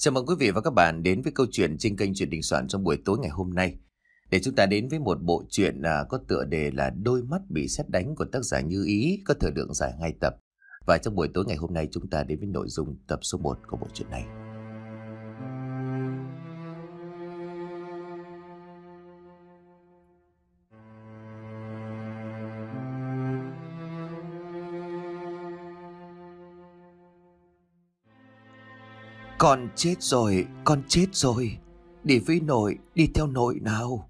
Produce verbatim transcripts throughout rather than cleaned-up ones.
Chào mừng quý vị và các bạn đến với câu chuyện trên kênh Chuyện Đình Soạn trong buổi tối ngày hôm nay. Để chúng ta đến với một bộ truyện à, có tựa đề là Đôi mắt bị sét đánh của tác giả Như Ý, có thời lượng dài hai tập. Và trong buổi tối ngày hôm nay chúng ta đến với nội dung tập số một của bộ truyện này. Con chết rồi, con chết rồi. Đi với nội, đi theo nội nào.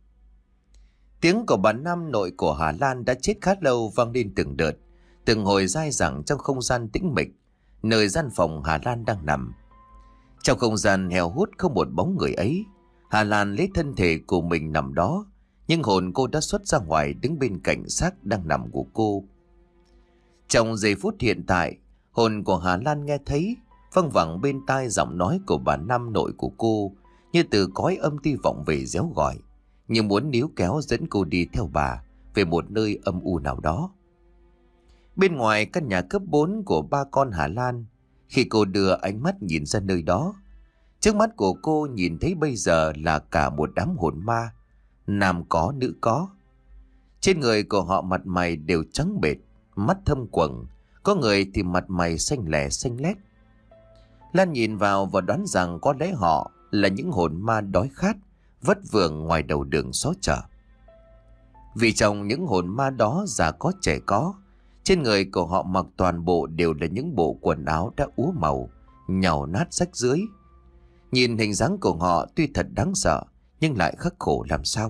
Tiếng của bà Năm, nội của Hà Lan đã chết khá lâu, vang lên từng đợt, từng hồi dai dẳng trong không gian tĩnh mịch, nơi gian phòng Hà Lan đang nằm. Trong không gian heo hút không một bóng người ấy, Hà Lan lấy thân thể của mình nằm đó, nhưng hồn cô đã xuất ra ngoài, đứng bên cạnh xác đang nằm của cô. Trong giây phút hiện tại, hồn của Hà Lan nghe thấy văng vẳng bên tai giọng nói của bà Năm, nội của cô, như từ cõi âm ti vọng về réo gọi, như muốn níu kéo dẫn cô đi theo bà về một nơi âm u nào đó. Bên ngoài căn nhà cấp bốn của ba con Hà Lan, khi cô đưa ánh mắt nhìn ra nơi đó, trước mắt của cô nhìn thấy bây giờ là cả một đám hồn ma, nam có nữ có. Trên người của họ mặt mày đều trắng bệch, mắt thâm quầng, có người thì mặt mày xanh lẻ xanh lét. Lan nhìn vào và đoán rằng có lẽ họ là những hồn ma đói khát, vất vưởng ngoài đầu đường xó chợ. Vì trong những hồn ma đó già có trẻ có, trên người của họ mặc toàn bộ đều là những bộ quần áo đã úa màu, nhàu nát rách rưới. Nhìn hình dáng của họ tuy thật đáng sợ, nhưng lại khắc khổ làm sao.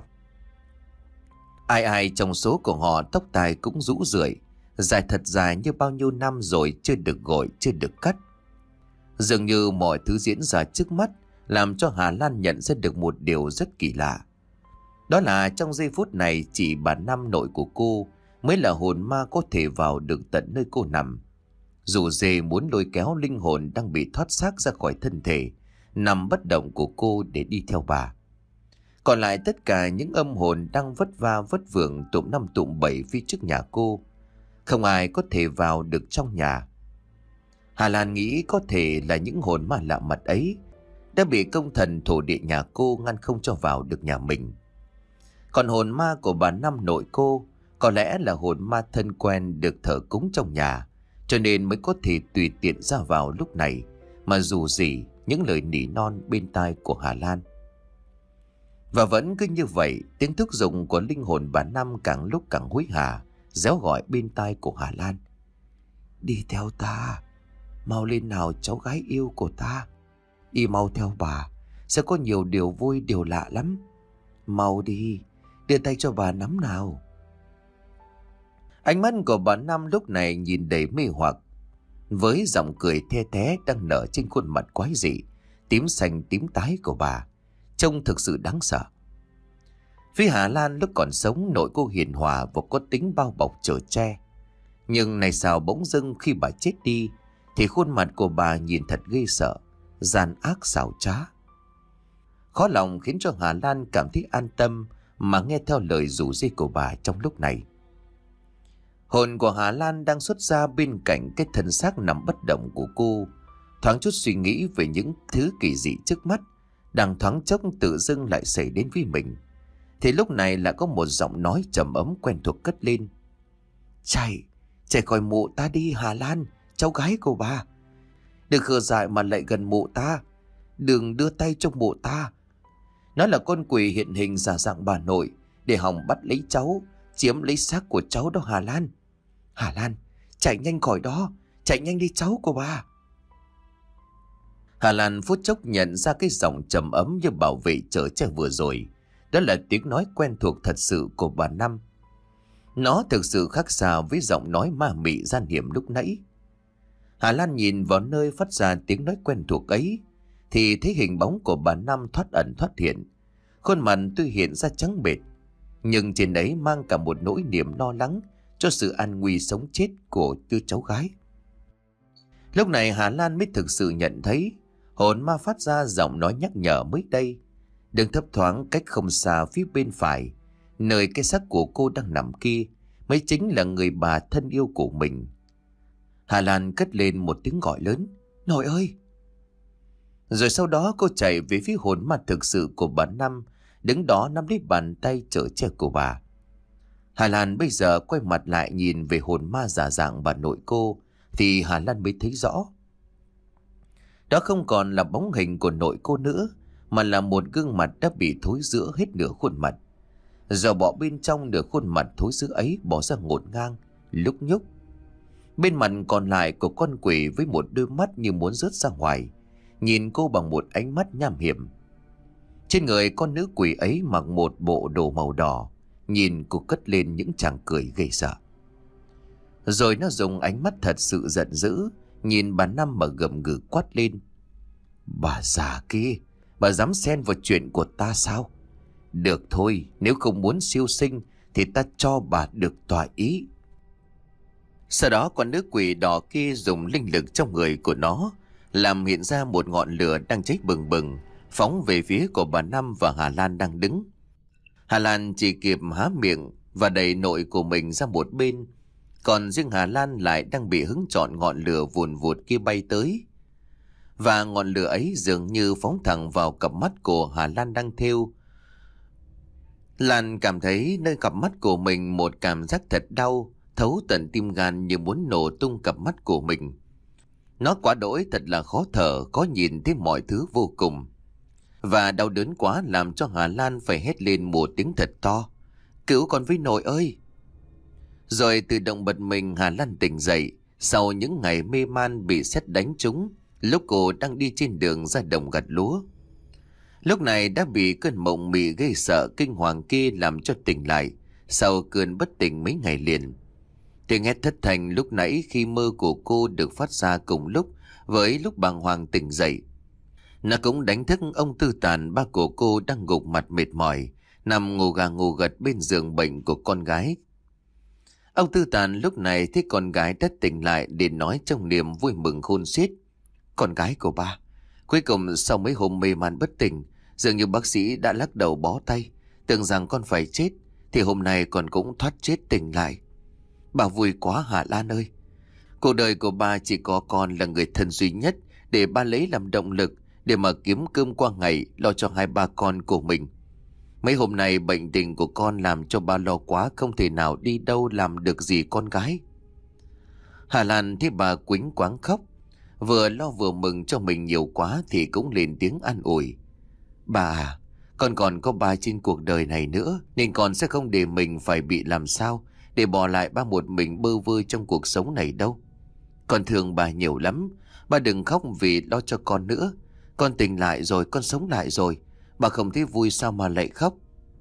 Ai ai trong số của họ tóc tai cũng rũ rượi, dài thật dài như bao nhiêu năm rồi chưa được gội, chưa được cắt. Dường như mọi thứ diễn ra trước mắt làm cho Hà Lan nhận ra được một điều rất kỳ lạ. Đó là trong giây phút này chỉ bà Năm, nội của cô mới là hồn ma có thể vào được tận nơi cô nằm. Dù dề muốn lôi kéo linh hồn đang bị thoát xác ra khỏi thân thể nằm bất động của cô để đi theo bà. Còn lại tất cả những âm hồn đang vất va vất vưởng tụm năm tụm bảy phía trước nhà cô, không ai có thể vào được trong nhà. Hà Lan nghĩ có thể là những hồn ma lạ mặt ấy đã bị công thần thổ địa nhà cô ngăn không cho vào được nhà mình. Còn hồn ma của bà Năm, nội cô có lẽ là hồn ma thân quen được thờ cúng trong nhà, cho nên mới có thể tùy tiện ra vào lúc này mà dù gì những lời nỉ non bên tai của Hà Lan. Và vẫn cứ như vậy, tiếng thúc giục của linh hồn bà Năm càng lúc càng hối hả, réo gọi bên tai của Hà Lan. Đi theo ta, mau lên nào cháu gái yêu của ta. Đi mau theo bà, sẽ có nhiều điều vui, điều lạ lắm. Mau đi, đưa tay cho bà nắm nào. Ánh mắt của bà Năm lúc này nhìn đầy mê hoặc, với giọng cười the thé đang nở trên khuôn mặt quái dị, tím xanh tím tái của bà, trông thực sự đáng sợ. Phía Hà Lan lúc còn sống, nội cô hiền hòa và có tính bao bọc chở che. Nhưng này sao bỗng dưng khi bà chết đi thì khuôn mặt của bà nhìn thật ghê sợ, gian ác xảo trá. Khó lòng khiến cho Hà Lan cảm thấy an tâm mà nghe theo lời rủ rê của bà trong lúc này. Hồn của Hà Lan đang xuất ra bên cạnh cái thân xác nằm bất động của cô, thoáng chút suy nghĩ về những thứ kỳ dị trước mắt đang thoáng chốc tự dưng lại xảy đến với mình. Thì lúc này lại có một giọng nói trầm ấm quen thuộc cất lên. Chạy, chạy khỏi mộ ta đi Hà Lan, cháu gái của bà. Đừng khờ dại mà lại gần mộ ta, đừng đưa tay trong mộ ta. Nó là con quỷ hiện hình giả dạng bà nội để hòng bắt lấy cháu, chiếm lấy xác của cháu đó Hà Lan. Hà Lan, chạy nhanh khỏi đó, chạy nhanh đi cháu của bà. Hà Lan phút chốc nhận ra cái giọng trầm ấm như bảo vệ chở che vừa rồi, đó là tiếng nói quen thuộc thật sự của bà Năm. Nó thực sự khác xa với giọng nói ma mị gian hiểm lúc nãy. Hà Lan nhìn vào nơi phát ra tiếng nói quen thuộc ấy thì thấy hình bóng của bà Năm thoát ẩn thoát hiện. Khuôn mặt tuy hiện ra trắng bệch, nhưng trên ấy mang cả một nỗi niềm lo lắng cho sự an nguy sống chết của đứa cháu gái. Lúc này Hà Lan mới thực sự nhận thấy hồn ma phát ra giọng nói nhắc nhở mới đây. Đường thấp thoáng cách không xa phía bên phải, nơi cái xác của cô đang nằm kia, mới chính là người bà thân yêu của mình. Hà Lan cất lên một tiếng gọi lớn. Nội ơi! Rồi sau đó cô chạy về phía hồn ma thực sự của bà Năm, đứng đó nắm lấy bàn tay chở che của bà. Hà Lan bây giờ quay mặt lại nhìn về hồn ma giả dạng bà nội cô, thì Hà Lan mới thấy rõ. Đó không còn là bóng hình của nội cô nữa, mà là một gương mặt đã bị thối rữa hết nửa khuôn mặt. Giờ bỏ bên trong nửa khuôn mặt thối rữa ấy bỏ ra ngổn ngang, lúc nhúc. Bên mặt còn lại của con quỷ với một đôi mắt như muốn rớt ra ngoài, nhìn cô bằng một ánh mắt nham hiểm. Trên người con nữ quỷ ấy mặc một bộ đồ màu đỏ, nhìn cô cất lên những tràng cười ghê sợ. Rồi nó dùng ánh mắt thật sự giận dữ, nhìn bà Năm mà gầm gừ quát lên. Bà già kia, bà dám xen vào chuyện của ta sao? Được thôi, nếu không muốn siêu sinh thì ta cho bà được tọa ý. Sau đó con nữ quỷ đỏ kia dùng linh lực trong người của nó làm hiện ra một ngọn lửa đang cháy bừng bừng, phóng về phía của bà Năm và Hà Lan đang đứng. Hà Lan chỉ kịp há miệng và đẩy nội của mình ra một bên, còn riêng Hà Lan lại đang bị hứng trọn ngọn lửa vùn vụt kia bay tới. Và ngọn lửa ấy dường như phóng thẳng vào cặp mắt của Hà Lan đang thêu. Lan cảm thấy nơi cặp mắt của mình một cảm giác thật đau, thấu tận tim gan như muốn nổ tung cặp mắt của mình. Nó quá đỗi thật là khó thở, khó nhìn thấy mọi thứ vô cùng. Và đau đớn quá làm cho Hà Lan phải hét lên một tiếng thật to. Cứu con với nội ơi! Rồi tự động bật mình Hà Lan tỉnh dậy sau những ngày mê man bị sét đánh trúng lúc cô đang đi trên đường ra đồng gặt lúa. Lúc này đã bị cơn mộng mị gây sợ kinh hoàng kia làm cho tỉnh lại sau cơn bất tỉnh mấy ngày liền. Tiếng hét thất thanh lúc nãy khi mơ của cô được phát ra cùng lúc với lúc bàng hoàng tỉnh dậy. Nó cũng đánh thức ông Tư Tàn, ba của cô đang gục mặt mệt mỏi, nằm ngủ gà ngủ gật bên giường bệnh của con gái. Ông Tư Tàn lúc này thấy con gái đã tỉnh lại để nói trong niềm vui mừng khôn xiết. Con gái của ba, cuối cùng sau mấy hôm mê man bất tỉnh, dường như bác sĩ đã lắc đầu bó tay, tưởng rằng con phải chết, thì hôm nay con cũng thoát chết tỉnh lại. Bà vui quá Hà Lan ơi. Cuộc đời của ba chỉ có con là người thân duy nhất để ba lấy làm động lực để mà kiếm cơm qua ngày, lo cho hai ba con của mình. Mấy hôm nay bệnh tình của con làm cho ba lo quá, không thể nào đi đâu làm được gì con gái. Hà Lan thấy bà quýnh quáng khóc, vừa lo vừa mừng cho mình nhiều quá thì cũng lên tiếng an ủi. Bà à, con còn có ba trên cuộc đời này nữa, nên con sẽ không để mình phải bị làm sao để bỏ lại ba một mình bơ vơ trong cuộc sống này đâu. Con thương bà nhiều lắm, bà đừng khóc vì lo cho con nữa. Con tỉnh lại rồi, con sống lại rồi, bà không thấy vui sao mà lại khóc.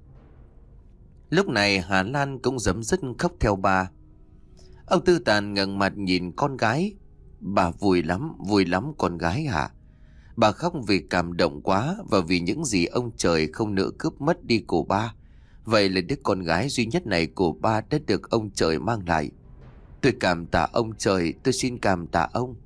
Lúc này Hà Lan cũng giấm dứt khóc theo bà. Ông Tư Tàn ngẩng mặt nhìn con gái. Bà vui lắm, vui lắm con gái hả? Bà khóc vì cảm động quá và vì những gì ông trời không nỡ cướp mất đi của ba. Vậy là đứa con gái duy nhất này của ba đã được ông trời mang lại. Tôi cảm tạ ông trời, tôi xin cảm tạ ông.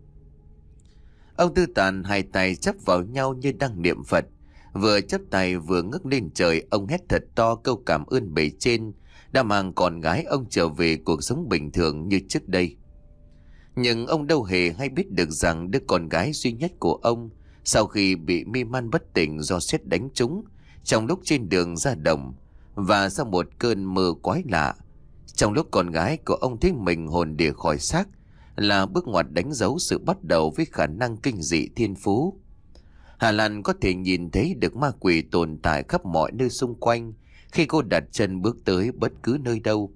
Ông Tư Tàn hai tay chắp vào nhau như đang niệm Phật. Vừa chắp tay vừa ngước lên trời, ông hét thật to câu cảm ơn bề trên đã mang con gái ông trở về cuộc sống bình thường như trước đây. Nhưng ông đâu hề hay biết được rằng đứa con gái duy nhất của ông sau khi bị mê man bất tỉnh do sét đánh trúng trong lúc trên đường ra đồng và sau một cơn mơ quái lạ, trong lúc con gái của ông thấy mình hồn đìa khỏi xác, là bước ngoặt đánh dấu sự bắt đầu với khả năng kinh dị thiên phú. Hà Lan có thể nhìn thấy được ma quỷ tồn tại khắp mọi nơi xung quanh khi cô đặt chân bước tới bất cứ nơi đâu.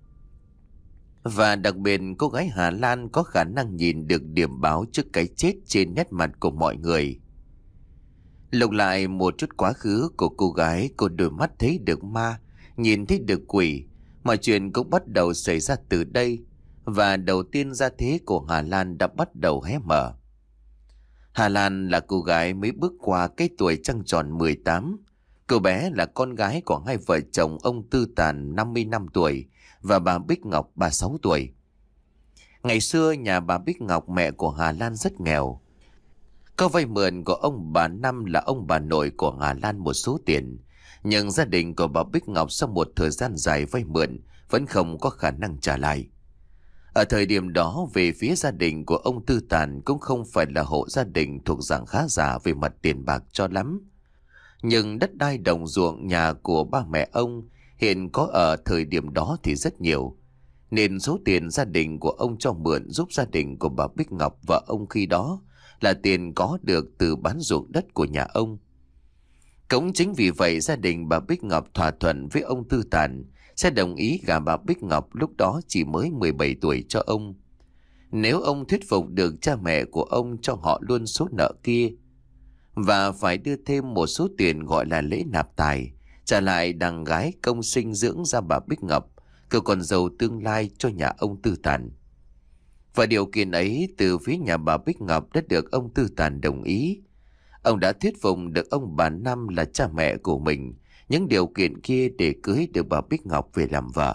Và đặc biệt cô gái Hà Lan có khả năng nhìn được điểm báo trước cái chết trên nét mặt của mọi người. Lục lại một chút quá khứ của cô gái, cô đôi mắt thấy được ma, nhìn thấy được quỷ. Mọi chuyện cũng bắt đầu xảy ra từ đây, và đầu tiên gia thế của Hà Lan đã bắt đầu hé mở. Hà Lan là cô gái mới bước qua cái tuổi trăng tròn mười tám. Cô bé là con gái của hai vợ chồng ông Tư Tàn năm mươi năm tuổi và bà Bích Ngọc ba mươi sáu tuổi. Ngày xưa nhà bà Bích Ngọc mẹ của Hà Lan rất nghèo. Có vay mượn của ông bà Năm là ông bà nội của Hà Lan một số tiền, nhưng gia đình của bà Bích Ngọc sau một thời gian dài vay mượn vẫn không có khả năng trả lại. Ở thời điểm đó, về phía gia đình của ông Tư Tàn cũng không phải là hộ gia đình thuộc dạng khá giả về mặt tiền bạc cho lắm. Nhưng đất đai đồng ruộng nhà của ba mẹ ông hiện có ở thời điểm đó thì rất nhiều. Nên số tiền gia đình của ông cho mượn giúp gia đình của bà Bích Ngọc vợ ông khi đó là tiền có được từ bán ruộng đất của nhà ông. Cũng chính vì vậy gia đình bà Bích Ngọc thỏa thuận với ông Tư Tàn sẽ đồng ý gả bà Bích Ngọc lúc đó chỉ mới mười bảy tuổi cho ông. Nếu ông thuyết phục được cha mẹ của ông cho họ luôn số nợ kia, và phải đưa thêm một số tiền gọi là lễ nạp tài, trả lại đằng gái công sinh dưỡng ra bà Bích Ngọc, cậu con dâu tương lai cho nhà ông Tư Tàn. Và điều kiện ấy từ phía nhà bà Bích Ngọc đã được ông Tư Tàn đồng ý. Ông đã thuyết phục được ông bà Năm là cha mẹ của mình những điều kiện kia để cưới được bà Bích Ngọc về làm vợ.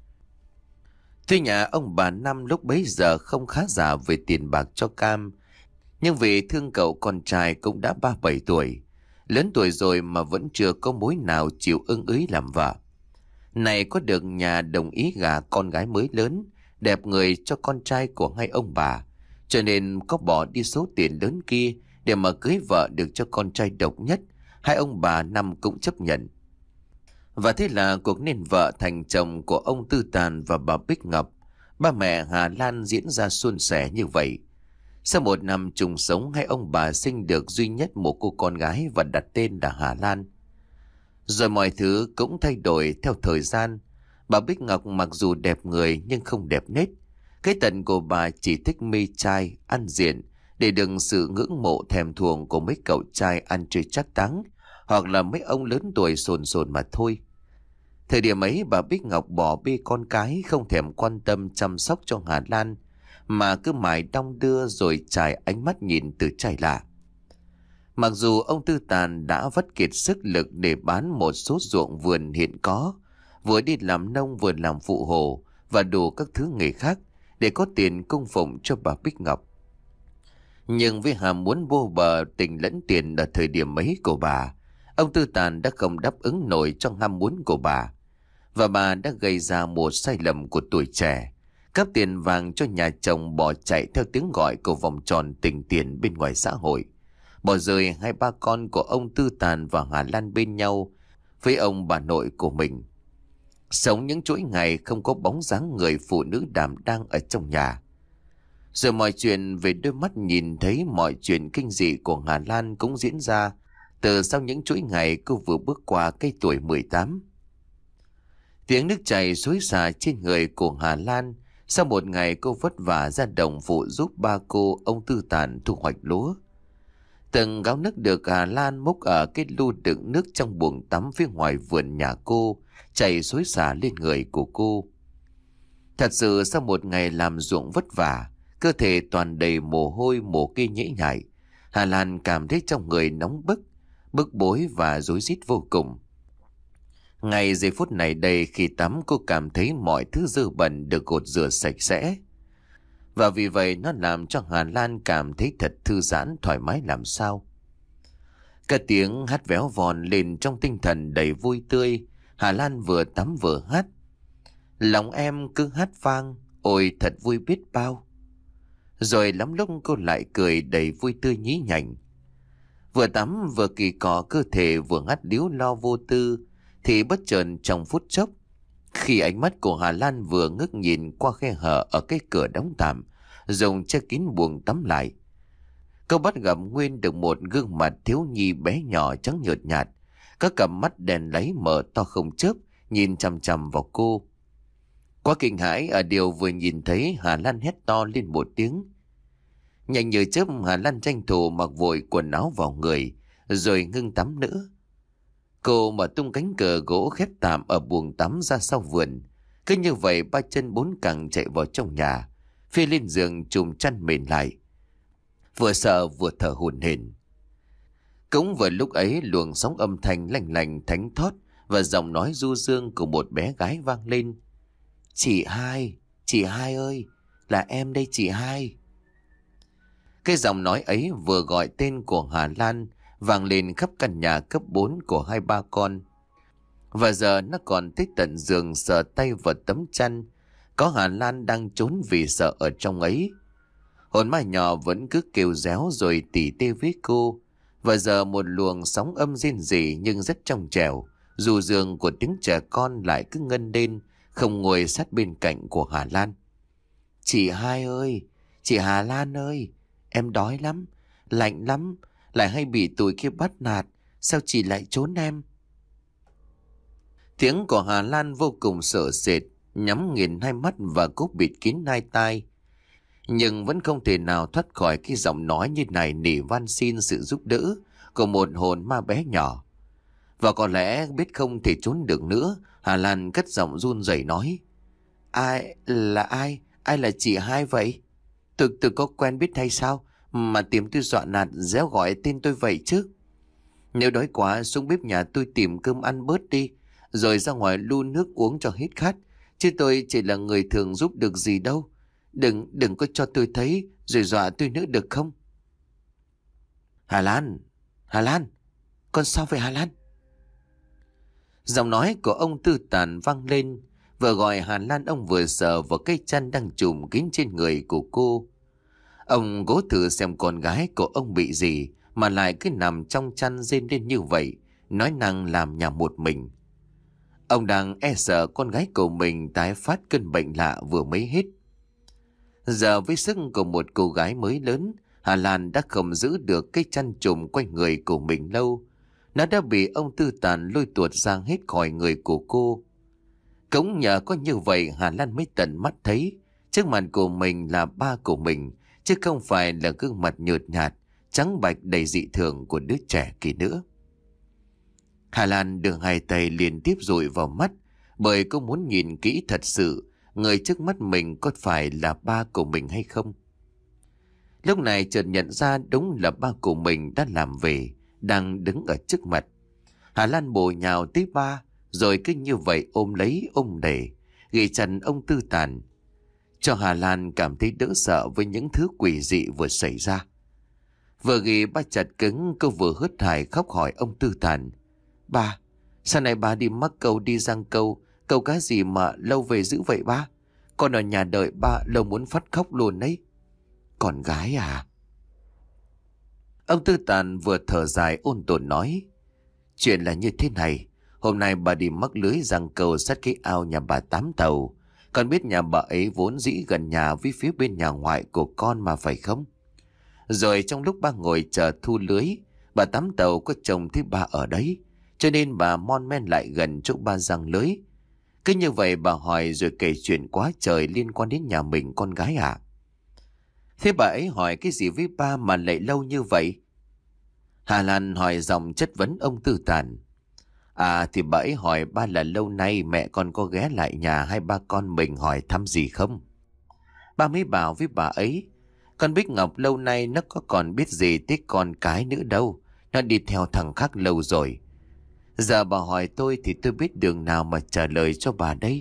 Tuy nhà ông bà Năm lúc bấy giờ không khá giả về tiền bạc cho cam, nhưng vì thương cậu con trai cũng đã ba mươi bảy tuổi, lớn tuổi rồi mà vẫn chưa có mối nào chịu ưng ý làm vợ. Này có được nhà đồng ý gả con gái mới lớn, đẹp người cho con trai của hai ông bà, cho nên có bỏ đi số tiền lớn kia để mà cưới vợ được cho con trai độc nhất, hai ông bà Năm cũng chấp nhận. Và thế là cuộc nên vợ thành chồng của ông Tư Tàn và bà Bích Ngọc, ba mẹ Hà Lan diễn ra suôn sẻ như vậy. Sau một năm chung sống, hai ông bà sinh được duy nhất một cô con gái và đặt tên là Hà Lan. Rồi mọi thứ cũng thay đổi theo thời gian. Bà Bích Ngọc mặc dù đẹp người nhưng không đẹp nết. Cái tật của bà chỉ thích mê trai, ăn diện để đừng sự ngưỡng mộ thèm thuồng của mấy cậu trai ăn chơi chắc táng hoặc là mấy ông lớn tuổi sồn sồn mà thôi. Thời điểm ấy bà Bích Ngọc bỏ bê con cái, không thèm quan tâm chăm sóc cho Hà Lan, mà cứ mãi đong đưa rồi trải ánh mắt nhìn từ trai lạ. Mặc dù ông Tư Tàn đã vất kiệt sức lực để bán một số ruộng vườn hiện có, vừa đi làm nông vừa làm phụ hồ và đủ các thứ nghề khác để có tiền cung phụng cho bà Bích Ngọc. Nhưng với ham muốn vô bờ tình lẫn tiền ở thời điểm ấy của bà, ông Tư Tàn đã không đáp ứng nổi trong ham muốn của bà. Và bà đã gây ra một sai lầm của tuổi trẻ, cấp tiền vàng cho nhà chồng bỏ chạy theo tiếng gọi của vòng tròn tình tiền bên ngoài xã hội, bỏ rơi hai ba con của ông Tư Tàn và Hà Lan bên nhau với ông bà nội của mình. Sống những chuỗi ngày không có bóng dáng người phụ nữ đảm đang ở trong nhà. Rồi mọi chuyện về đôi mắt nhìn thấy mọi chuyện kinh dị của Hà Lan cũng diễn ra từ sau những chuỗi ngày cô vừa bước qua cái tuổi mười tám. Tiếng nước chảy xối xả trên người của Hà Lan sau một ngày cô vất vả ra đồng phụ giúp ba cô ông Tư Tàn thu hoạch lúa. Từng gáo nước được Hà Lan múc ở cái lu đựng nước trong buồng tắm phía ngoài vườn nhà cô chảy xối xả lên người của cô. Thật sự sau một ngày làm ruộng vất vả, cơ thể toàn đầy mồ hôi mồ kê nhễ nhại, Hà Lan cảm thấy trong người nóng bức, bức bối và rối rít vô cùng. Ngay giây phút này đây, khi tắm cô cảm thấy mọi thứ dơ bẩn được gột rửa sạch sẽ. Và vì vậy nó làm cho Hà Lan cảm thấy thật thư giãn thoải mái làm sao. Cả tiếng hát véo von lên trong tinh thần đầy vui tươi. Hà Lan vừa tắm vừa hát. Lòng em cứ hát vang, ôi thật vui biết bao. Rồi lắm lúc cô lại cười đầy vui tươi nhí nhảnh. Vừa tắm vừa kỳ cọ cơ thể vừa hát líu lo vô tư, thì bất chợt trong phút chốc, khi ánh mắt của Hà Lan vừa ngước nhìn qua khe hở ở cái cửa đóng tạm, dùng che kín buồng tắm lại, cô bắt gặp nguyên được một gương mặt thiếu nhi bé nhỏ trắng nhợt nhạt, các cặp mắt đèn láy mở to không chớp nhìn chằm chằm vào cô. Quá kinh hãi ở điều vừa nhìn thấy, Hà Lan hét to lên một tiếng. Nhanh như chớp, Hà Lan tranh thủ mặc vội quần áo vào người rồi ngưng tắm nữa. Cô mở tung cánh cửa gỗ khép tạm ở buồng tắm ra sau vườn. Cứ như vậy ba chân bốn cẳng chạy vào trong nhà, phi lên giường trùm chăn mền lại, vừa sợ vừa thở hổn hển. Cũng vừa lúc ấy, luồng sóng âm thanh lành lành thánh thót và giọng nói du dương của một bé gái vang lên. Chị Hai, chị Hai ơi, là em đây chị Hai. Cái giọng nói ấy vừa gọi tên của Hà Lan vang lên khắp căn nhà cấp bốn của hai ba con. Và giờ nó còn tới tận giường sờ tay vào tấm chăn, Có Hà Lan đang trốn vì sợ ở trong ấy. Hồn ma nhỏ vẫn cứ kêu réo rồi tỉ tê với cô. Và giờ một luồng sóng âm rên rỉ nhưng rất trong trẻo. Dù giường của tiếng trẻ con lại cứ ngân lên, không ngồi sát bên cạnh của Hà Lan. Chị hai ơi, chị Hà Lan ơi, em đói lắm, lạnh lắm, lại hay bị tụi kia bắt nạt, sao chị lại trốn em? Tiếng của Hà Lan vô cùng sợ sệt, nhắm nghiền hai mắt và cố bịt kín hai tai. Nhưng vẫn không thể nào thoát khỏi cái giọng nói như này nỉ van xin sự giúp đỡ của một hồn ma bé nhỏ. Và có lẽ biết không thể trốn được nữa, Hà Lan cất giọng run rẩy nói: Ai là ai? Ai là chị hai vậy? Tôi, tôi có quen biết hay sao mà tìm tôi dọa nạt réo gọi tên tôi vậy chứ? Nếu đói quá xuống bếp nhà tôi tìm cơm ăn bớt đi, rồi ra ngoài lu nước uống cho hết khát, chứ tôi chỉ là người thường giúp được gì đâu. Đừng, đừng có cho tôi thấy rồi dọa tôi nữa được không? Hà Lan, Hà Lan, con sao vậy Hà Lan? Giọng nói của ông Tư Tàn vang lên. Vừa gọi Hà Lan, ông vừa sờ vào cái chăn đang trùm kín trên người của cô. Ông cố thử xem con gái của ông bị gì mà lại cứ nằm trong chăn rên lên như vậy, nói năng làm nhà một mình. Ông đang e sợ con gái của mình tái phát cơn bệnh lạ vừa mới hết. Giờ với sức của một cô gái mới lớn, Hà Lan đã không giữ được cái chăn trùm quanh người của mình lâu. Nó đã bị ông Tư Tàn lôi tuột ra hết khỏi người của cô. Cũng nhờ có như vậy Hà Lan mới tận mắt thấy trước mặt của mình là ba của mình, chứ không phải là gương mặt nhợt nhạt, trắng bạch đầy dị thường của đứa trẻ kia nữa. Hà Lan đưa hai tay liên tiếp dụi vào mắt, bởi cô muốn nhìn kỹ thật sự người trước mắt mình có phải là ba của mình hay không. Lúc này chợt nhận ra đúng là ba của mình đã làm về, đang đứng ở trước mặt. Hà Lan bổ nhào tới ba, rồi cứ như vậy ôm lấy ôm để, ghi chặt ông Tư Tàn, cho Hà Lan cảm thấy đỡ sợ với những thứ quỷ dị vừa xảy ra. Vừa ghi ba chặt cứng, cô vừa hớt hải khóc hỏi ông Tư Tàn: Ba, sao này ba đi mắc câu đi giang câu, câu cá gì mà lâu về dữ vậy ba? Con ở nhà đợi ba lâu muốn phát khóc luôn đấy. Con gái à? Ông Tư Tàn vừa thở dài ôn tồn nói: Chuyện là như thế này, hôm nay bà đi mắc lưới giăng câu sát cái ao nhà bà Tám Tàu. Con biết nhà bà ấy vốn dĩ gần nhà với phía bên nhà ngoại của con mà phải không? Rồi trong lúc ba ngồi chờ thu lưới, bà Tám Tàu có chồng thấy bà ở đấy, cho nên bà mon men lại gần chỗ ba giăng lưới. Cứ như vậy bà hỏi rồi kể chuyện quá trời liên quan đến nhà mình con gái à. Thế bà ấy hỏi cái gì với ba mà lại lâu như vậy? Hà Lan hỏi giọng chất vấn ông Tư Tàn: À thì bà ấy hỏi ba là lâu nay mẹ con có ghé lại nhà hay ba con mình hỏi thăm gì không? Ba mới bảo với bà ấy: Con Bích Ngọc lâu nay nó có còn biết gì tới con cái nữa đâu, nó đi theo thằng khác lâu rồi. Giờ bà hỏi tôi thì tôi biết đường nào mà trả lời cho bà đây.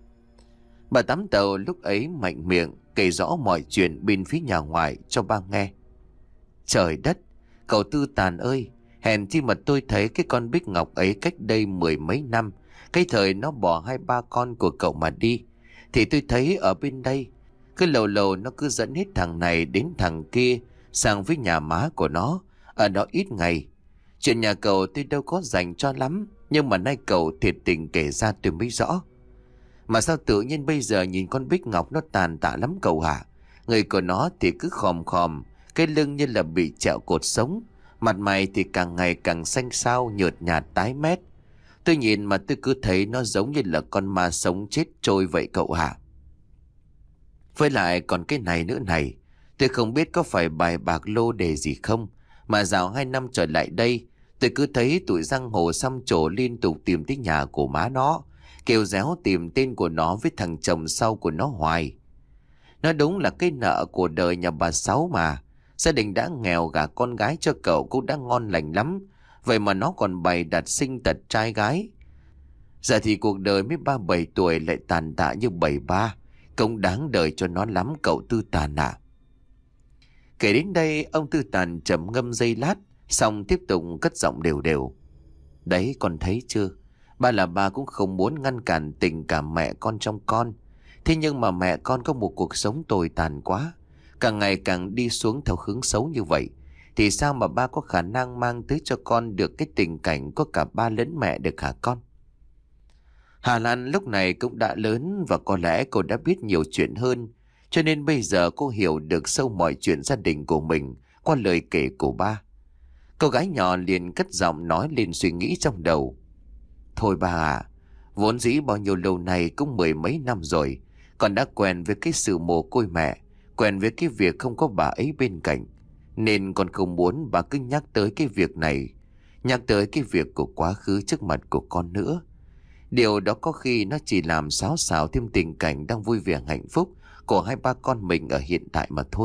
Bà Tám Tàu lúc ấy mạnh miệng kể rõ mọi chuyện bên phía nhà ngoại cho ba nghe. Trời đất, cậu Tư Tàn ơi, hèn chi mà tôi thấy cái con Bích Ngọc ấy cách đây mười mấy năm, cái thời nó bỏ hai ba con của cậu mà đi, thì tôi thấy ở bên đây cứ lầu lầu nó cứ dẫn hết thằng này đến thằng kia sang với nhà má của nó, ở đó ít ngày. Chuyện nhà cậu tôi đâu có dành cho lắm, nhưng mà nay cậu thiệt tình kể ra tôi mới rõ. Mà sao tự nhiên bây giờ nhìn con Bích Ngọc nó tàn tạ lắm cậu hả? Người của nó thì cứ khòm khòm, cái lưng như là bị trẹo cột sống, mặt mày thì càng ngày càng xanh xao, nhợt nhạt tái mét. Tôi nhìn mà tôi cứ thấy nó giống như là con ma sống chết trôi vậy cậu hả? Với lại còn cái này nữa này, tôi không biết có phải bài bạc lô đề gì không, mà dạo hai năm trở lại đây, tôi cứ thấy tụi giang hồ xăm trổ liên tục tìm tới nhà của má nó, kêu réo tìm tên của nó với thằng chồng sau của nó hoài. Nó đúng là cái nợ của đời nhà bà Sáu mà. Gia đình đã nghèo, gả con gái cho cậu cũng đã ngon lành lắm, vậy mà nó còn bày đặt sinh tật trai gái. Giờ thì cuộc đời mới ba bảy tuổi lại tàn tạ như bảy ba, cũng đáng đời cho nó lắm cậu Tư Tàn à. Kể đến đây ông Tư Tàn trầm ngâm giây lát, xong tiếp tục cất giọng đều đều: Đấy con thấy chưa, ba là ba cũng không muốn ngăn cản tình cảm mẹ con trong con, Thế nhưng mà mẹ con có một cuộc sống tồi tàn quá, càng ngày càng đi xuống theo hướng xấu như vậy, thì sao mà ba có khả năng mang tới cho con được cái tình cảnh có cả ba lẫn mẹ được hả con? Hà Lan lúc này cũng đã lớn và có lẽ cô đã biết nhiều chuyện hơn, cho nên bây giờ cô hiểu được sâu mọi chuyện gia đình của mình qua lời kể của ba. Cô gái nhỏ liền cất giọng nói lên suy nghĩ trong đầu. Thôi bà à, vốn dĩ bao nhiêu lâu nay cũng mười mấy năm rồi, con đã quen với cái sự mồ côi mẹ, quen với cái việc không có bà ấy bên cạnh, nên con không muốn bà cứ nhắc tới cái việc này, nhắc tới cái việc của quá khứ trước mặt của con nữa. Điều đó có khi nó chỉ làm xáo xáo thêm tình cảnh đang vui vẻ hạnh phúc của hai ba con mình ở hiện tại mà thôi.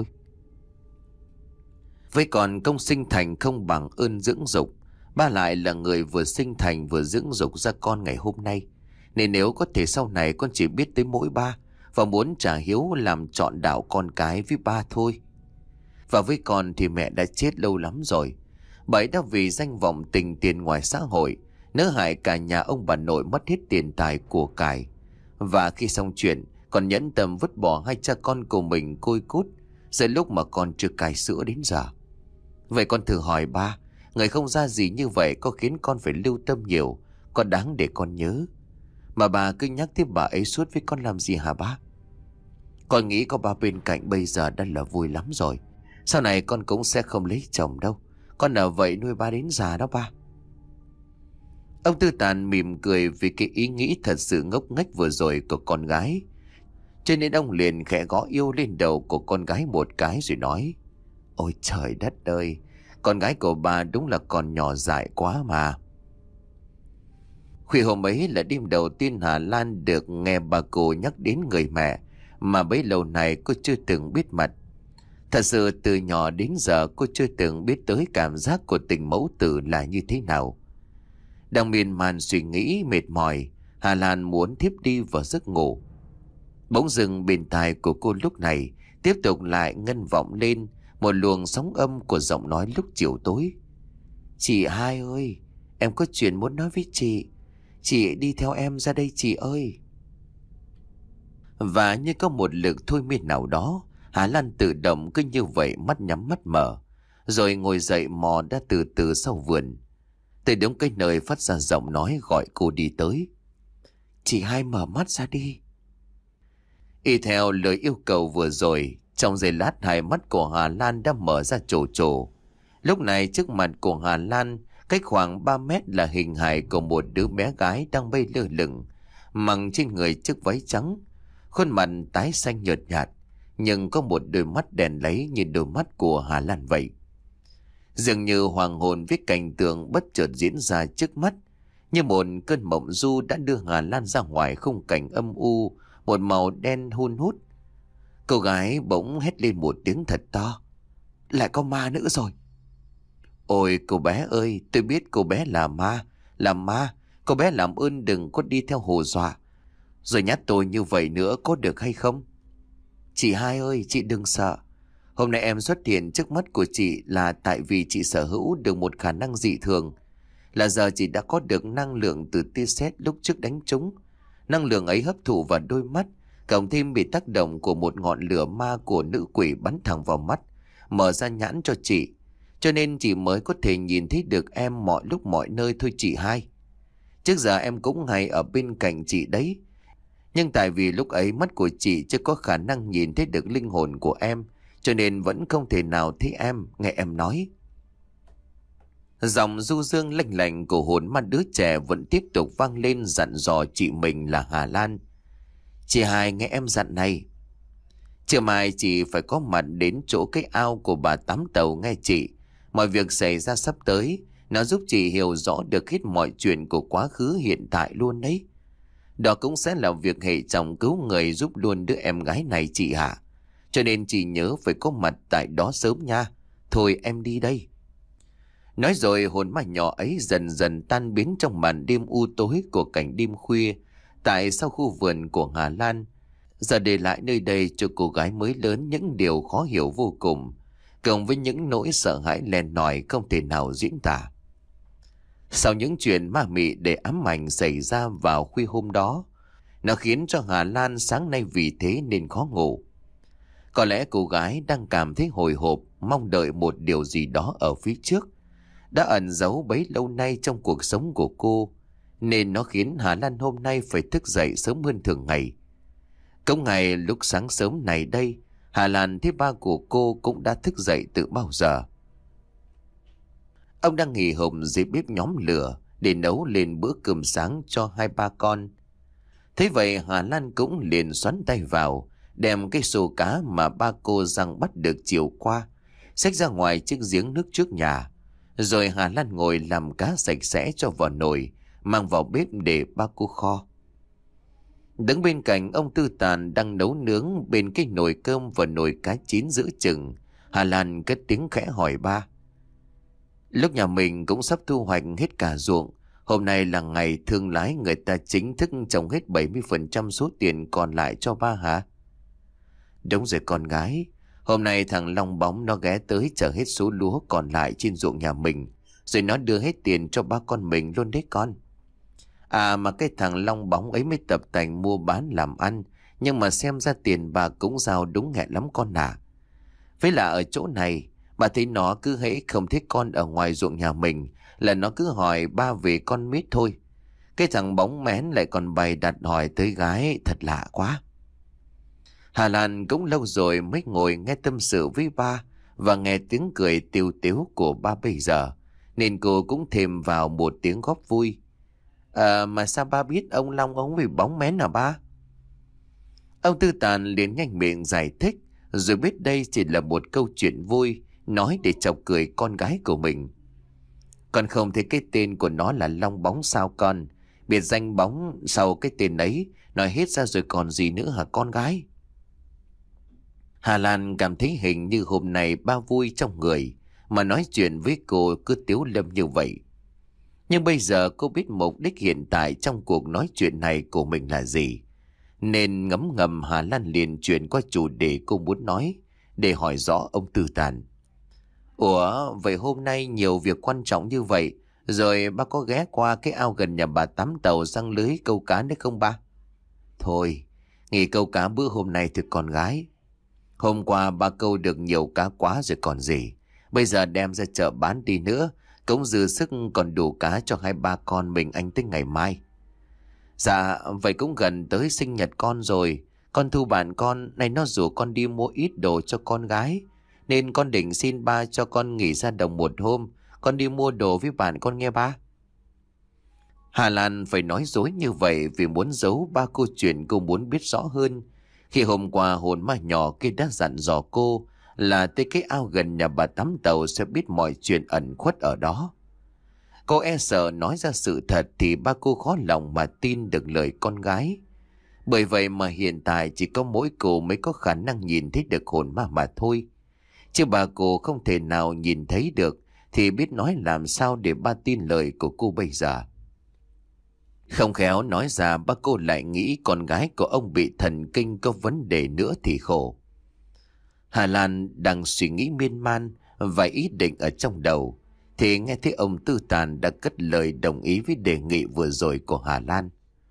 Với còn công sinh thành không bằng ơn dưỡng dục, ba lại là người vừa sinh thành vừa dưỡng dục ra con ngày hôm nay. Nên nếu có thể sau này con chỉ biết tới mỗi ba và muốn trả hiếu làm trọn đạo con cái với ba thôi. Và với con thì mẹ đã chết lâu lắm rồi. Bà ấy đã vì danh vọng tình tiền ngoài xã hội nỡ hại cả nhà ông bà nội mất hết tiền tài của cải. Và khi xong chuyện còn nhẫn tâm vứt bỏ hai cha con của mình côi cút giữa lúc mà con chưa cai sữa đến giờ. Vậy con thử hỏi ba, người không ra gì như vậy có khiến con phải lưu tâm nhiều, có đáng để con nhớ? Mà bà cứ nhắc tiếp bà ấy suốt với con làm gì hả ba? Con nghĩ có ba bên cạnh bây giờ đã là vui lắm rồi. Sau này con cũng sẽ không lấy chồng đâu. Con ở vậy nuôi ba đến già đó ba. Ông Tư Tàn mỉm cười vì cái ý nghĩ thật sự ngốc nghếch vừa rồi của con gái. Cho nên ông liền khẽ gõ yêu lên đầu của con gái một cái rồi nói: Ôi trời đất ơi, con gái của bà đúng là còn nhỏ dại quá mà. Khuya hôm ấy là đêm đầu tiên Hà Lan được nghe bà cô nhắc đến người mẹ mà bấy lâu nay cô chưa từng biết mặt. Thật sự từ nhỏ đến giờ cô chưa từng biết tới cảm giác của tình mẫu tử là như thế nào. Đang miên man suy nghĩ mệt mỏi, Hà Lan muốn thiếp đi vào giấc ngủ. Bỗng dưng bên tai của cô lúc này tiếp tục lại ngân vọng lên một luồng sóng âm của giọng nói lúc chiều tối. Chị hai ơi, em có chuyện muốn nói với chị. Chị đi theo em ra đây chị ơi. Và như có một lực thôi miên nào đó, Hà Lan tự động cứ như vậy mắt nhắm mắt mở, rồi ngồi dậy mò ra từ từ sau vườn. Từ đúng cái nơi phát ra giọng nói gọi cô đi tới. Chị hai mở mắt ra đi. Y theo lời yêu cầu vừa rồi, trong giây lát hai mắt của Hà Lan đã mở ra trồ trồ. Lúc này trước mặt của Hà Lan, cách khoảng ba mét là hình hài của một đứa bé gái đang bay lơ lửng, mặc trên người chiếc váy trắng, khuôn mặt tái xanh nhợt nhạt, nhưng có một đôi mắt đèn lấy như đôi mắt của Hà Lan vậy. Dường như hoàng hồn với cảnh tượng bất chợt diễn ra trước mắt, như một cơn mộng du đã đưa Hà Lan ra ngoài khung cảnh âm u, một màu đen hun hút. Cô gái bỗng hét lên một tiếng thật to. Lại có ma nữa rồi. Ôi cô bé ơi, tôi biết cô bé là ma, là ma. Cô bé làm ơn đừng có đi theo hù dọa, rồi nhát tôi như vậy nữa có được hay không? Chị hai ơi, chị đừng sợ. Hôm nay em xuất hiện trước mắt của chị là tại vì chị sở hữu được một khả năng dị thường. Là giờ chị đã có được năng lượng từ tia sét lúc trước đánh trúng. Năng lượng ấy hấp thụ vào đôi mắt, cộng thêm bị tác động của một ngọn lửa ma của nữ quỷ bắn thẳng vào mắt, mở ra nhãn cho chị. Cho nên chị mới có thể nhìn thấy được em mọi lúc mọi nơi thôi chị hai. Trước giờ em cũng hay ở bên cạnh chị đấy. Nhưng tại vì lúc ấy mắt của chị chưa có khả năng nhìn thấy được linh hồn của em, cho nên vẫn không thể nào thấy em, nghe em nói. Giọng du dương lanh lành của hồn ma đứa trẻ vẫn tiếp tục vang lên dặn dò chị mình là Hà Lan. Chị hai nghe em dặn này. Chiều mai chị phải có mặt đến chỗ cái ao của bà Tám Tàu nghe chị. Mọi việc xảy ra sắp tới, nó giúp chị hiểu rõ được hết mọi chuyện của quá khứ hiện tại luôn đấy. Đó cũng sẽ là việc hệ chồng cứu người giúp luôn đứa em gái này chị hả. Cho nên chị nhớ phải có mặt tại đó sớm nha. Thôi em đi đây. Nói rồi hồn ma nhỏ ấy dần dần tan biến trong màn đêm u tối của cảnh đêm khuya tại sau khu vườn của Hà Lan. Giờ để lại nơi đây cho cô gái mới lớn những điều khó hiểu vô cùng, cộng với những nỗi sợ hãi len lỏi không thể nào diễn tả. Sau những chuyện ma mị để ám ảnh xảy ra vào khuya hôm đó, Nó khiến cho Hà Lan sáng nay vì thế nên khó ngủ. Có lẽ cô gái đang cảm thấy hồi hộp, mong đợi một điều gì đó ở phía trước, đã ẩn giấu bấy lâu nay trong cuộc sống của cô, nên nó khiến Hà Lan hôm nay phải thức dậy sớm hơn thường ngày. Cũng ngày lúc sáng sớm này đây, Hà Lan thấy ba của cô cũng đã thức dậy từ bao giờ. Ông đang nghỉ hộp dưới bếp nhóm lửa để nấu lên bữa cơm sáng cho hai ba con. Thế vậy Hà Lan cũng liền xoắn tay vào, đem cái xô cá mà ba cô Giang bắt được chiều qua, xách ra ngoài chiếc giếng nước trước nhà. Rồi Hà Lan ngồi làm cá sạch sẽ cho vào nồi, mang vào bếp để ba cô kho. Đứng bên cạnh ông Tư Tàn đang nấu nướng bên cái nồi cơm và nồi cá chín giữa chừng, Hà Lan cất tiếng khẽ hỏi ba. Lúc nhà mình cũng sắp thu hoạch hết cả ruộng, hôm nay là ngày thương lái người ta chính thức trồng hết bảy mươi phần trăm số tiền còn lại cho ba hả? Đúng rồi con gái, hôm nay thằng Long Bóng nó ghé tới chở hết số lúa còn lại trên ruộng nhà mình, rồi nó đưa hết tiền cho ba con mình luôn đấy con. À mà cái thằng Long Bóng ấy mới tập tành mua bán làm ăn, nhưng mà xem ra tiền bà cũng giao đúng hẹn lắm con à. Với là ở chỗ này, bà thấy nó cứ hễ không thấy con ở ngoài ruộng nhà mình là nó cứ hỏi ba về con mít thôi. Cái thằng Bóng mén lại còn bày đặt hỏi tới gái, thật lạ quá. Hà Lan cũng lâu rồi mới ngồi nghe tâm sự với ba và nghe tiếng cười tiếu tiếu của ba bây giờ, nên cô cũng thêm vào một tiếng góp vui. À, mà sao ba biết ông Long ông vì Bóng mén à ba? Ông Tư Tàn liền nhanh miệng giải thích, rồi biết đây chỉ là một câu chuyện vui, nói để chọc cười con gái của mình. Con không thấy cái tên của nó là Long Bóng sao con? Biệt danh Bóng sau cái tên ấy, nói hết ra rồi còn gì nữa hả con gái? Hà Lan cảm thấy hình như hôm nay ba vui trong người, mà nói chuyện với cô cứ tiếu lâm như vậy. Nhưng bây giờ cô biết mục đích hiện tại trong cuộc nói chuyện này của mình là gì, nên ngấm ngầm Hà Lan liền chuyển qua chủ đề cô muốn nói, để hỏi rõ ông Tư Tàn. Ủa, vậy hôm nay nhiều việc quan trọng như vậy, rồi ba có ghé qua cái ao gần nhà bà tắm tàu răng lưới câu cá đấy không ba? Thôi, nghỉ câu cá bữa hôm nay thì con gái. Hôm qua ba câu được nhiều cá quá rồi còn gì. Bây giờ đem ra chợ bán đi nữa, cũng dư sức còn đủ cá cho hai ba con mình anh tới ngày mai. Dạ, vậy cũng gần tới sinh nhật con rồi. Con Thu bạn con, này nó rủ con đi mua ít đồ cho con gái, nên con định xin ba cho con nghỉ ra đồng một hôm, con đi mua đồ với bạn con nghe ba. Hà Lan phải nói dối như vậy vì muốn giấu ba câu chuyện cô muốn biết rõ hơn. Khi hôm qua hồn ma nhỏ kia đã dặn dò cô là tới cái ao gần nhà bà tắm tàu sẽ biết mọi chuyện ẩn khuất ở đó. Cô e sợ nói ra sự thật thì ba cô khó lòng mà tin được lời con gái. Bởi vậy mà hiện tại chỉ có mỗi cô mới có khả năng nhìn thấy được hồn ma mà thôi. Chứ bà cô không thể nào nhìn thấy được thì biết nói làm sao để ba tin lời của cô bây giờ. Không khéo nói ra ba cô lại nghĩ con gái của ông bị thần kinh có vấn đề nữa thì khổ. Hà Lan đang suy nghĩ miên man và ý định ở trong đầu, thì nghe thấy ông Tư Tàn đã cất lời đồng ý với đề nghị vừa rồi của Hà Lan.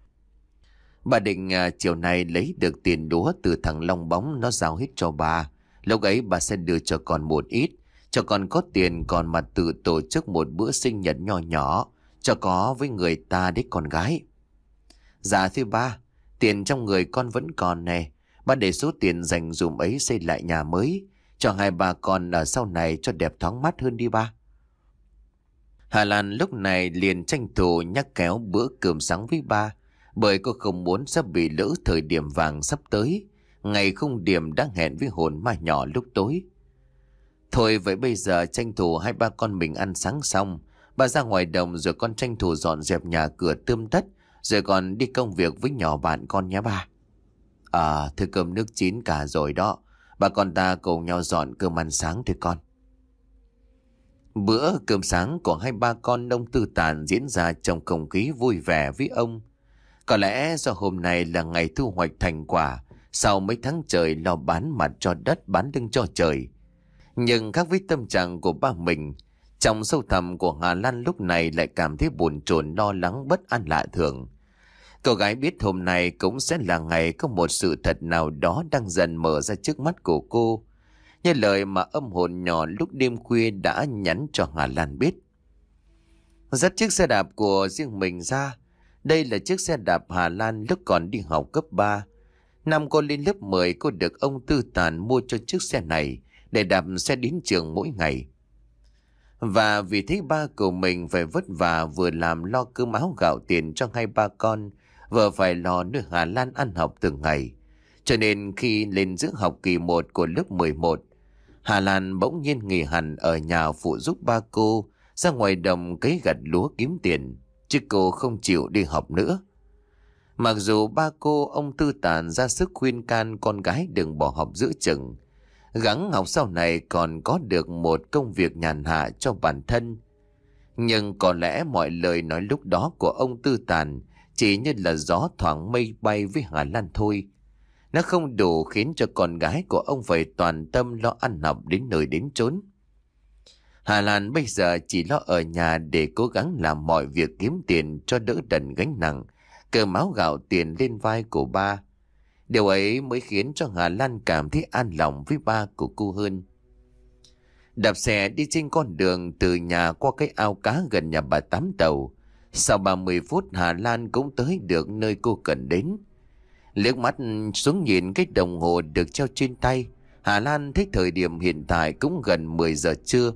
Bà định à, chiều nay lấy được tiền đúa từ thằng Long Bóng nó giao hết cho bà. Lúc ấy bà sẽ đưa cho con một ít, cho con có tiền còn mà tự tổ chức một bữa sinh nhật nho nhỏ, cho có với người ta đấy con gái. Dạ thưa ba, tiền trong người con vẫn còn nè. Ba để số tiền dành dùm ấy xây lại nhà mới, cho hai bà con ở sau này cho đẹp thoáng mắt hơn đi ba. Hà Lan lúc này liền tranh thủ nhắc kéo bữa cơm sáng với ba, bởi cô không muốn sắp bị lỡ thời điểm vàng sắp tới, ngày khung điểm đang hẹn với hồn ma nhỏ lúc tối. Thôi vậy bây giờ tranh thủ hai ba con mình ăn sáng xong, bà ra ngoài đồng rồi con tranh thủ dọn dẹp nhà cửa tươm tất, rồi còn đi công việc với nhỏ bạn con nhé ba. À, thưa cơm nước chín cả rồi đó, bà con ta cùng nhau dọn cơm ăn sáng thưa con. Bữa cơm sáng của hai ba con ông Tư Tàn diễn ra trong không khí vui vẻ với ông. Có lẽ do hôm nay là ngày thu hoạch thành quả sau mấy tháng trời lo bán mặt cho đất bán lưng cho trời. Nhưng khác với tâm trạng của ba mình, trong sâu thẳm của Hà Lan lúc này lại cảm thấy buồn chồn lo lắng bất an lạ thường. Cô gái biết hôm nay cũng sẽ là ngày có một sự thật nào đó đang dần mở ra trước mắt của cô, như lời mà âm hồn nhỏ lúc đêm khuya đã nhắn cho Hà Lan biết. Dắt chiếc xe đạp của riêng mình ra. Đây là chiếc xe đạp Hà Lan lúc còn đi học cấp ba. Năm cô lên lớp mười, cô được ông Tư Tàn mua cho chiếc xe này để đạp xe đến trường mỗi ngày. Và vì thấy ba của mình phải vất vả, vừa làm lo cơm áo gạo tiền cho hai ba con, vừa phải lo nuôi Hà Lan ăn học từng ngày, cho nên khi lên giữa học kỳ một của lớp mười một, Hà Lan bỗng nhiên nghỉ hẳn ở nhà phụ giúp ba cô ra ngoài đồng cấy gặt lúa kiếm tiền, chứ cô không chịu đi học nữa. Mặc dù ba cô, ông Tư Tàn ra sức khuyên can con gái đừng bỏ học giữa chừng, gắng học sau này còn có được một công việc nhàn hạ cho bản thân, nhưng có lẽ mọi lời nói lúc đó của ông Tư Tàn chỉ như là gió thoảng mây bay với Hà Lan thôi. Nó không đủ khiến cho con gái của ông phải toàn tâm lo ăn học đến nơi đến chốn. Hà Lan bây giờ chỉ lo ở nhà để cố gắng làm mọi việc kiếm tiền cho đỡ đần gánh nặng cơm áo gạo tiền lên vai của ba. Điều ấy mới khiến cho Hà Lan cảm thấy an lòng với ba của cô hơn. Đạp xe đi trên con đường từ nhà qua cái ao cá gần nhà bà Tám Tàu. Sau ba mươi phút Hà Lan cũng tới được nơi cô cần đến. Liếc mắt xuống nhìn cái đồng hồ được treo trên tay, Hà Lan thấy thời điểm hiện tại cũng gần mười giờ trưa.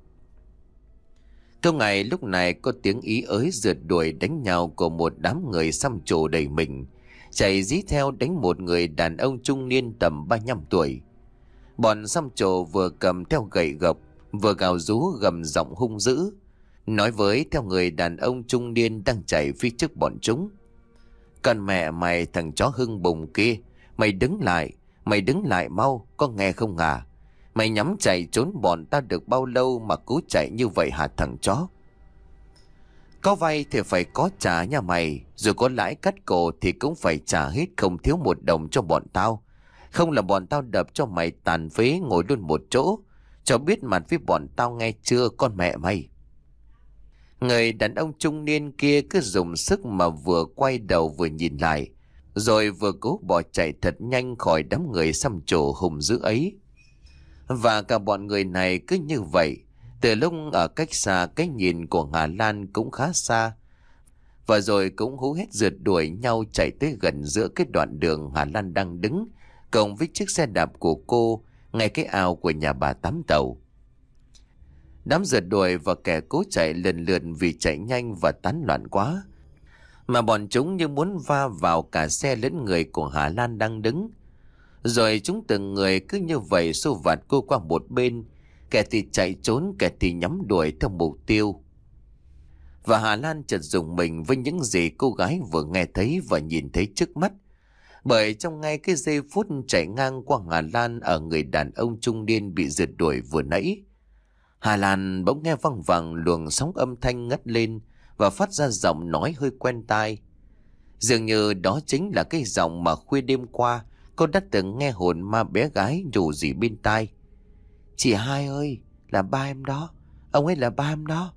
Câu ngày lúc này có tiếng ý ới rượt đuổi đánh nhau của một đám người xăm trổ đầy mình, chạy dí theo đánh một người đàn ông trung niên tầm ba mươi lăm tuổi. Bọn xăm trổ vừa cầm theo gậy gộc, vừa gào rú gầm giọng hung dữ, nói với theo người đàn ông trung niên đang chạy phía trước bọn chúng: "Con mẹ mày, thằng chó hưng bùng kia, mày đứng lại, mày đứng lại mau, có nghe không à? Mày nhắm chạy trốn bọn ta được bao lâu mà cố chạy như vậy hả thằng chó? Có vay thì phải có trả nha mày, dù có lãi cắt cổ thì cũng phải trả hết không thiếu một đồng cho bọn tao. Không là bọn tao đập cho mày tàn phế ngồi luôn một chỗ, cho biết mặt với bọn tao nghe chưa con mẹ mày." Người đàn ông trung niên kia cứ dùng sức mà vừa quay đầu vừa nhìn lại, rồi vừa cố bỏ chạy thật nhanh khỏi đám người xăm trổ hùng dữ ấy. Và cả bọn người này cứ như vậy, từ lúc ở cách xa, cái nhìn của Hà Lan cũng khá xa, và rồi cũng hú hét rượt đuổi nhau chạy tới gần giữa cái đoạn đường Hà Lan đang đứng cộng với chiếc xe đạp của cô ngay cái ao của nhà bà Tám Tàu. Đám rượt đuổi và kẻ cố chạy lần lượt vì chạy nhanh và tán loạn quá, mà bọn chúng như muốn va vào cả xe lẫn người của Hà Lan đang đứng. Rồi chúng từng người cứ như vậy xô vạt cô qua một bên, kẻ thì chạy trốn, kẻ thì nhắm đuổi theo mục tiêu. Và Hà Lan chợt rùng mình với những gì cô gái vừa nghe thấy và nhìn thấy trước mắt. Bởi trong ngay cái giây phút chạy ngang qua Hà Lan ở người đàn ông trung niên bị rượt đuổi vừa nãy, Hà Lan bỗng nghe văng vẳng luồng sóng âm thanh ngất lên và phát ra giọng nói hơi quen tai. Dường như đó chính là cái giọng mà khuya đêm qua cô đã từng nghe hồn ma bé gái rủ rỉ bên tai: "Chị hai ơi, là ba em đó, ông ấy là ba em đó."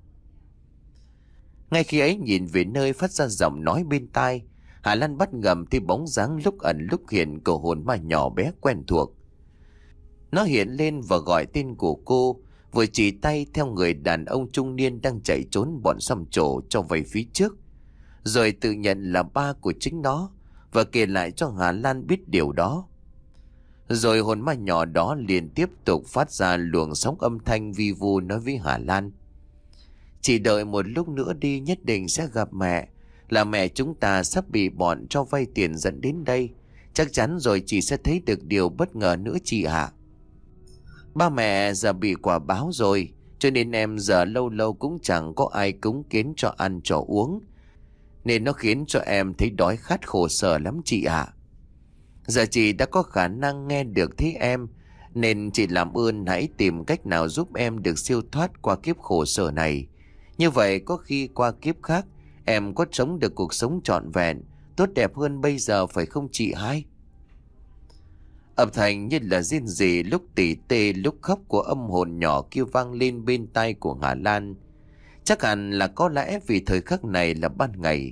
Ngay khi ấy nhìn về nơi phát ra giọng nói bên tai, Hà Lan bắt ngầm thấy bóng dáng lúc ẩn lúc hiện của hồn ma nhỏ bé quen thuộc. Nó hiện lên và gọi tên của cô, vừa chỉ tay theo người đàn ông trung niên đang chạy trốn bọn xăm trổ cho về phía trước, rồi tự nhận là ba của chính nó và kể lại cho Hà Lan biết điều đó. Rồi hồn ma nhỏ đó liền tiếp tục phát ra luồng sóng âm thanh vi vu nói với Hà Lan: "Chỉ đợi một lúc nữa đi, nhất định sẽ gặp mẹ. Là mẹ chúng ta sắp bị bọn cho vay tiền dẫn đến đây. Chắc chắn rồi chị sẽ thấy được điều bất ngờ nữa chị ạ. Ba mẹ giờ bị quả báo rồi, cho nên em giờ lâu lâu cũng chẳng có ai cúng kiến cho ăn cho uống, nên nó khiến cho em thấy đói khát khổ sở lắm chị ạ. Giờ chị đã có khả năng nghe được thấy em, nên chị làm ơn hãy tìm cách nào giúp em được siêu thoát qua kiếp khổ sở này. Như vậy có khi qua kiếp khác em có sống được cuộc sống trọn vẹn, tốt đẹp hơn bây giờ phải không chị hai?" Âm thanh như là rên rỉ lúc tỉ tê lúc khóc của âm hồn nhỏ kêu vang lên bên tai của Hà Lan. Chắc hẳn là có lẽ vì thời khắc này là ban ngày,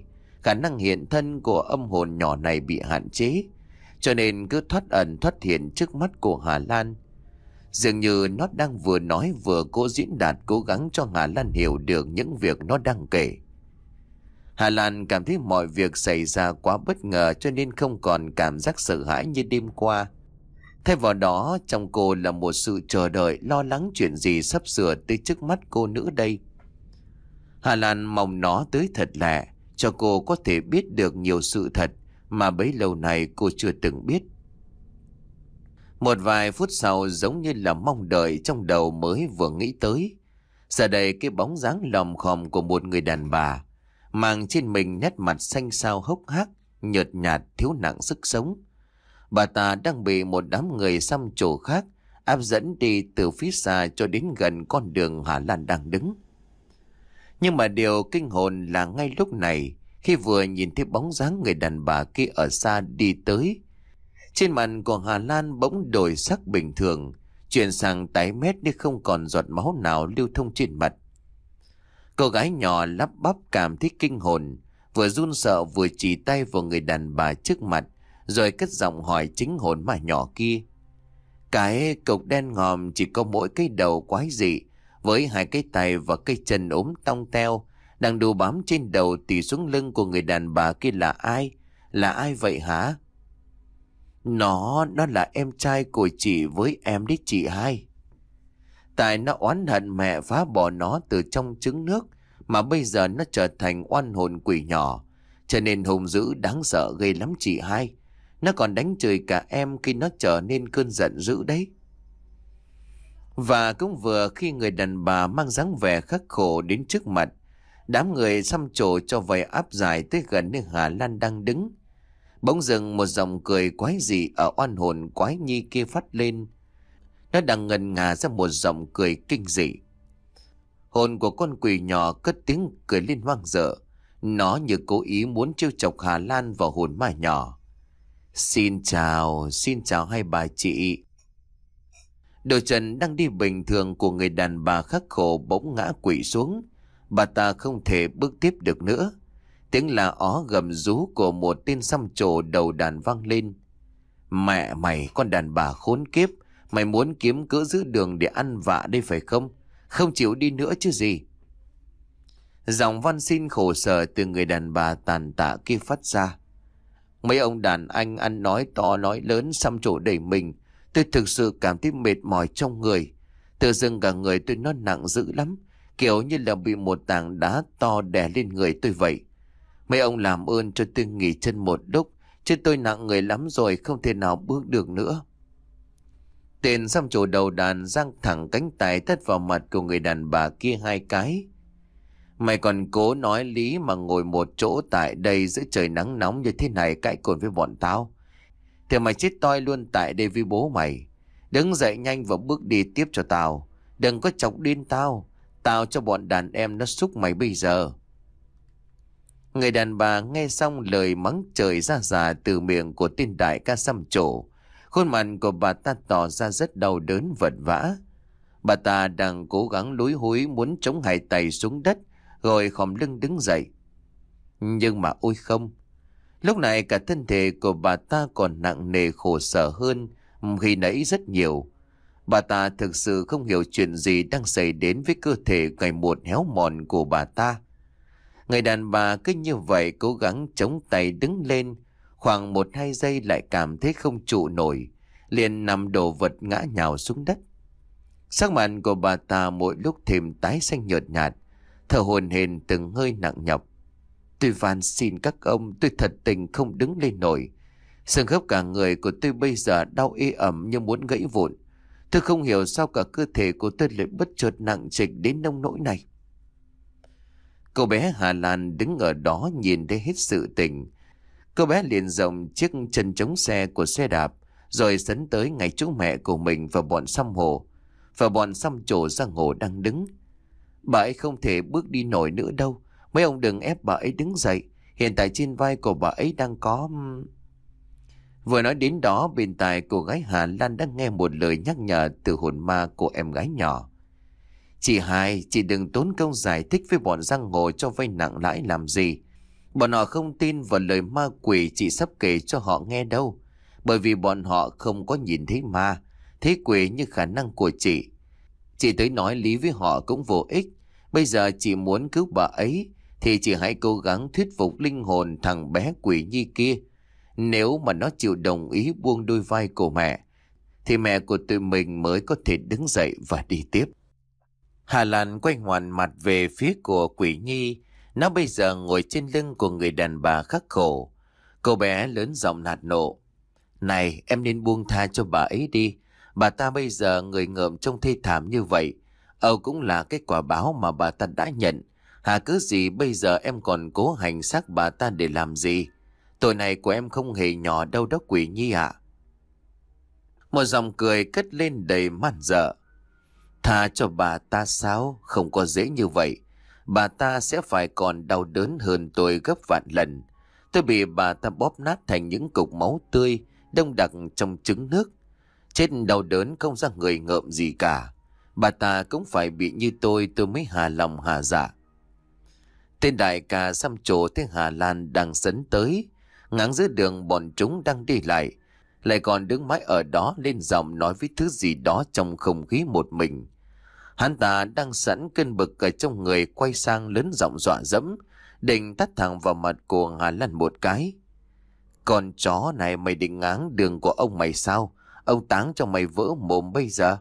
khả năng hiện thân của âm hồn nhỏ này bị hạn chế, cho nên cứ thoát ẩn thoát hiện trước mắt của Hà Lan. Dường như nó đang vừa nói vừa cố diễn đạt, cố gắng cho Hà Lan hiểu được những việc nó đang kể. Hà Lan cảm thấy mọi việc xảy ra quá bất ngờ, cho nên không còn cảm giác sợ hãi như đêm qua. Thay vào đó, trong cô là một sự chờ đợi, lo lắng chuyện gì sắp sửa tới trước mắt cô nữa đây. Hà Lan mong nó tới thật lẹ, cho cô có thể biết được nhiều sự thật mà bấy lâu nay cô chưa từng biết. Một vài phút sau, giống như là mong đợi trong đầu mới vừa nghĩ tới, giờ đây cái bóng dáng lòm khòm của một người đàn bà, mang trên mình nét mặt xanh xao hốc hác, nhợt nhạt, thiếu nặng sức sống. Bà ta đang bị một đám người xăm trổ khác áp dẫn đi từ phía xa cho đến gần con đường Hà Lan đang đứng. Nhưng mà điều kinh hồn là ngay lúc này, khi vừa nhìn thấy bóng dáng người đàn bà kia ở xa đi tới, trên mặt của Hà Lan bỗng đổi sắc bình thường, chuyển sang tái mét nhưng không còn giọt máu nào lưu thông trên mặt. Cô gái nhỏ lắp bắp cảm thấy kinh hồn, vừa run sợ vừa chỉ tay vào người đàn bà trước mặt, rồi cất giọng hỏi chính hồn ma nhỏ kia. Cái cục đen ngòm chỉ có mỗi cái đầu quái dị, với hai cái tay và cái chân ốm tong teo, đang đu bám trên đầu tì xuống lưng của người đàn bà kia là ai? Là ai vậy hả? Nó, nó là em trai của chị với em đấy chị hai. Tại nó oán hận mẹ phá bỏ nó từ trong trứng nước, mà bây giờ nó trở thành oan hồn quỷ nhỏ, cho nên hung dữ đáng sợ ghê lắm chị hai. Nó còn đánh chửi cả em khi nó trở nên cơn giận dữ đấy. Và cũng vừa khi người đàn bà mang dáng vẻ khắc khổ đến trước mặt, đám người xăm trổ cho vầy áp dài tới gần nơi Hà Lan đang đứng, bỗng dưng một giọng cười quái dị ở oan hồn quái nhi kia phát lên. Nó đang ngân ngà ra một giọng cười kinh dị. Hồn của con quỷ nhỏ cất tiếng cười lên hoang dở. Nó như cố ý muốn trêu chọc Hà Lan vào hồn ma nhỏ. Xin chào, xin chào hai bà chị. Đôi chân đang đi bình thường của người đàn bà khắc khổ bỗng ngã quỵ xuống. Bà ta không thể bước tiếp được nữa. Tiếng là ó gầm rú của một tên xăm trổ đầu đàn vang lên. Mẹ mày, con đàn bà khốn kiếp, mày muốn kiếm cớ giữ đường để ăn vạ đây phải không? Không chịu đi nữa chứ gì. Giọng van xin khổ sở từ người đàn bà tàn tạ kia phát ra. Mấy ông đàn anh ăn nói to nói lớn xăm trổ đẩy mình. Tôi thực sự cảm thấy mệt mỏi trong người. Tự dưng cả người tôi nó nặng dữ lắm, kiểu như là bị một tảng đá to đè lên người tôi vậy. Mấy ông làm ơn cho tôi nghỉ chân một lúc, chứ tôi nặng người lắm rồi, không thể nào bước được nữa. Tên xăm trổ đầu đàn giang thẳng cánh tay tát vào mặt của người đàn bà kia hai cái. Mày còn cố nói lý mà ngồi một chỗ tại đây giữa trời nắng nóng như thế này cãi cồn với bọn tao. Thì mày chết toi luôn tại đây với bố mày. Đứng dậy nhanh và bước đi tiếp cho tao. Đừng có chọc điên tao. Tao cho bọn đàn em nó xúc mày bây giờ. Người đàn bà nghe xong lời mắng trời ra già từ miệng của tên đại ca xăm trổ. Khuôn mặt của bà ta tỏ ra rất đau đớn vật vã. Bà ta đang cố gắng lúi húi muốn chống hai tay xuống đất, rồi khom lưng đứng dậy. Nhưng mà ôi không. Lúc này cả thân thể của bà ta còn nặng nề khổ sở hơn khi nãy rất nhiều. Bà ta thực sự không hiểu chuyện gì đang xảy đến với cơ thể ngày một héo mòn của bà ta. Người đàn bà cứ như vậy cố gắng chống tay đứng lên, khoảng một hai giây lại cảm thấy không trụ nổi, liền nằm đổ vật ngã nhào xuống đất. Sắc mặt của bà ta mỗi lúc thêm tái xanh nhợt nhạt, thở hổn hển từng hơi nặng nhọc. Tôi van xin các ông, tôi thật tình không đứng lên nổi. Xương khớp cả người của tôi bây giờ đau ê ẩm như muốn gãy vụn. Tôi không hiểu sao cả cơ thể của tôi lại bất chợt nặng trịch đến nông nỗi này. Cô bé Hà Lan đứng ở đó nhìn thấy hết sự tình. Cô bé liền rộng chiếc chân chống xe của xe đạp, rồi sấn tới ngay chỗ mẹ của mình và bọn xăm hồ, và bọn xăm trổ giang hồ đang đứng. Bà ấy không thể bước đi nổi nữa đâu. Mấy ông đừng ép bà ấy đứng dậy. Hiện tại trên vai của bà ấy đang có... Vừa nói đến đó, bên tai cô gái Hà Lan đang nghe một lời nhắc nhở từ hồn ma của em gái nhỏ. Chị hai, chị đừng tốn công giải thích với bọn giang hồ cho vay nặng lãi làm gì. Bọn họ không tin vào lời ma quỷ chị sắp kể cho họ nghe đâu. Bởi vì bọn họ không có nhìn thấy ma, thấy quỷ như khả năng của chị. Chị tới nói lý với họ cũng vô ích. Bây giờ chị muốn cứu bà ấy thì chị hãy cố gắng thuyết phục linh hồn thằng bé quỷ nhi kia. Nếu mà nó chịu đồng ý buông đôi vai của mẹ thì mẹ của tụi mình mới có thể đứng dậy và đi tiếp. Hà Lan quay ngoằn mặt về phía của quỷ nhi. Nó bây giờ ngồi trên lưng của người đàn bà khắc khổ. Cô bé lớn giọng nạt nộ: "Này, em nên buông tha cho bà ấy đi. Bà ta bây giờ người ngợm trông thê thảm như vậy. Âu cũng là cái quả báo mà bà ta đã nhận. Hà cứ gì bây giờ em còn cố hành xác bà ta để làm gì? Tội này của em không hề nhỏ đâu đó quỷ nhi ạ." Một dòng cười cất lên đầy man dợ. "Tha cho bà ta sao? Không có dễ như vậy. Bà ta sẽ phải còn đau đớn hơn tôi gấp vạn lần. Tôi bị bà ta bóp nát thành những cục máu tươi, đông đặc trong trứng nước. Chết đau đớn không ra người ngợm gì cả. Bà ta cũng phải bị như tôi, tôi mới hà lòng hà dạ." Tên đại ca xăm trổ thấy Hà Lan đang sấn tới. Ngáng giữa đường bọn chúng đang đi lại, lại còn đứng mãi ở đó lên giọng nói với thứ gì đó trong không khí một mình. Hắn ta đang sẵn cơn bực ở trong người, quay sang lớn giọng dọa dẫm, định tát thẳng vào mặt của Hà Lan một cái. "Con chó này, mày định ngáng đường của ông mày sao? Ông táng cho mày vỡ mồm bây giờ."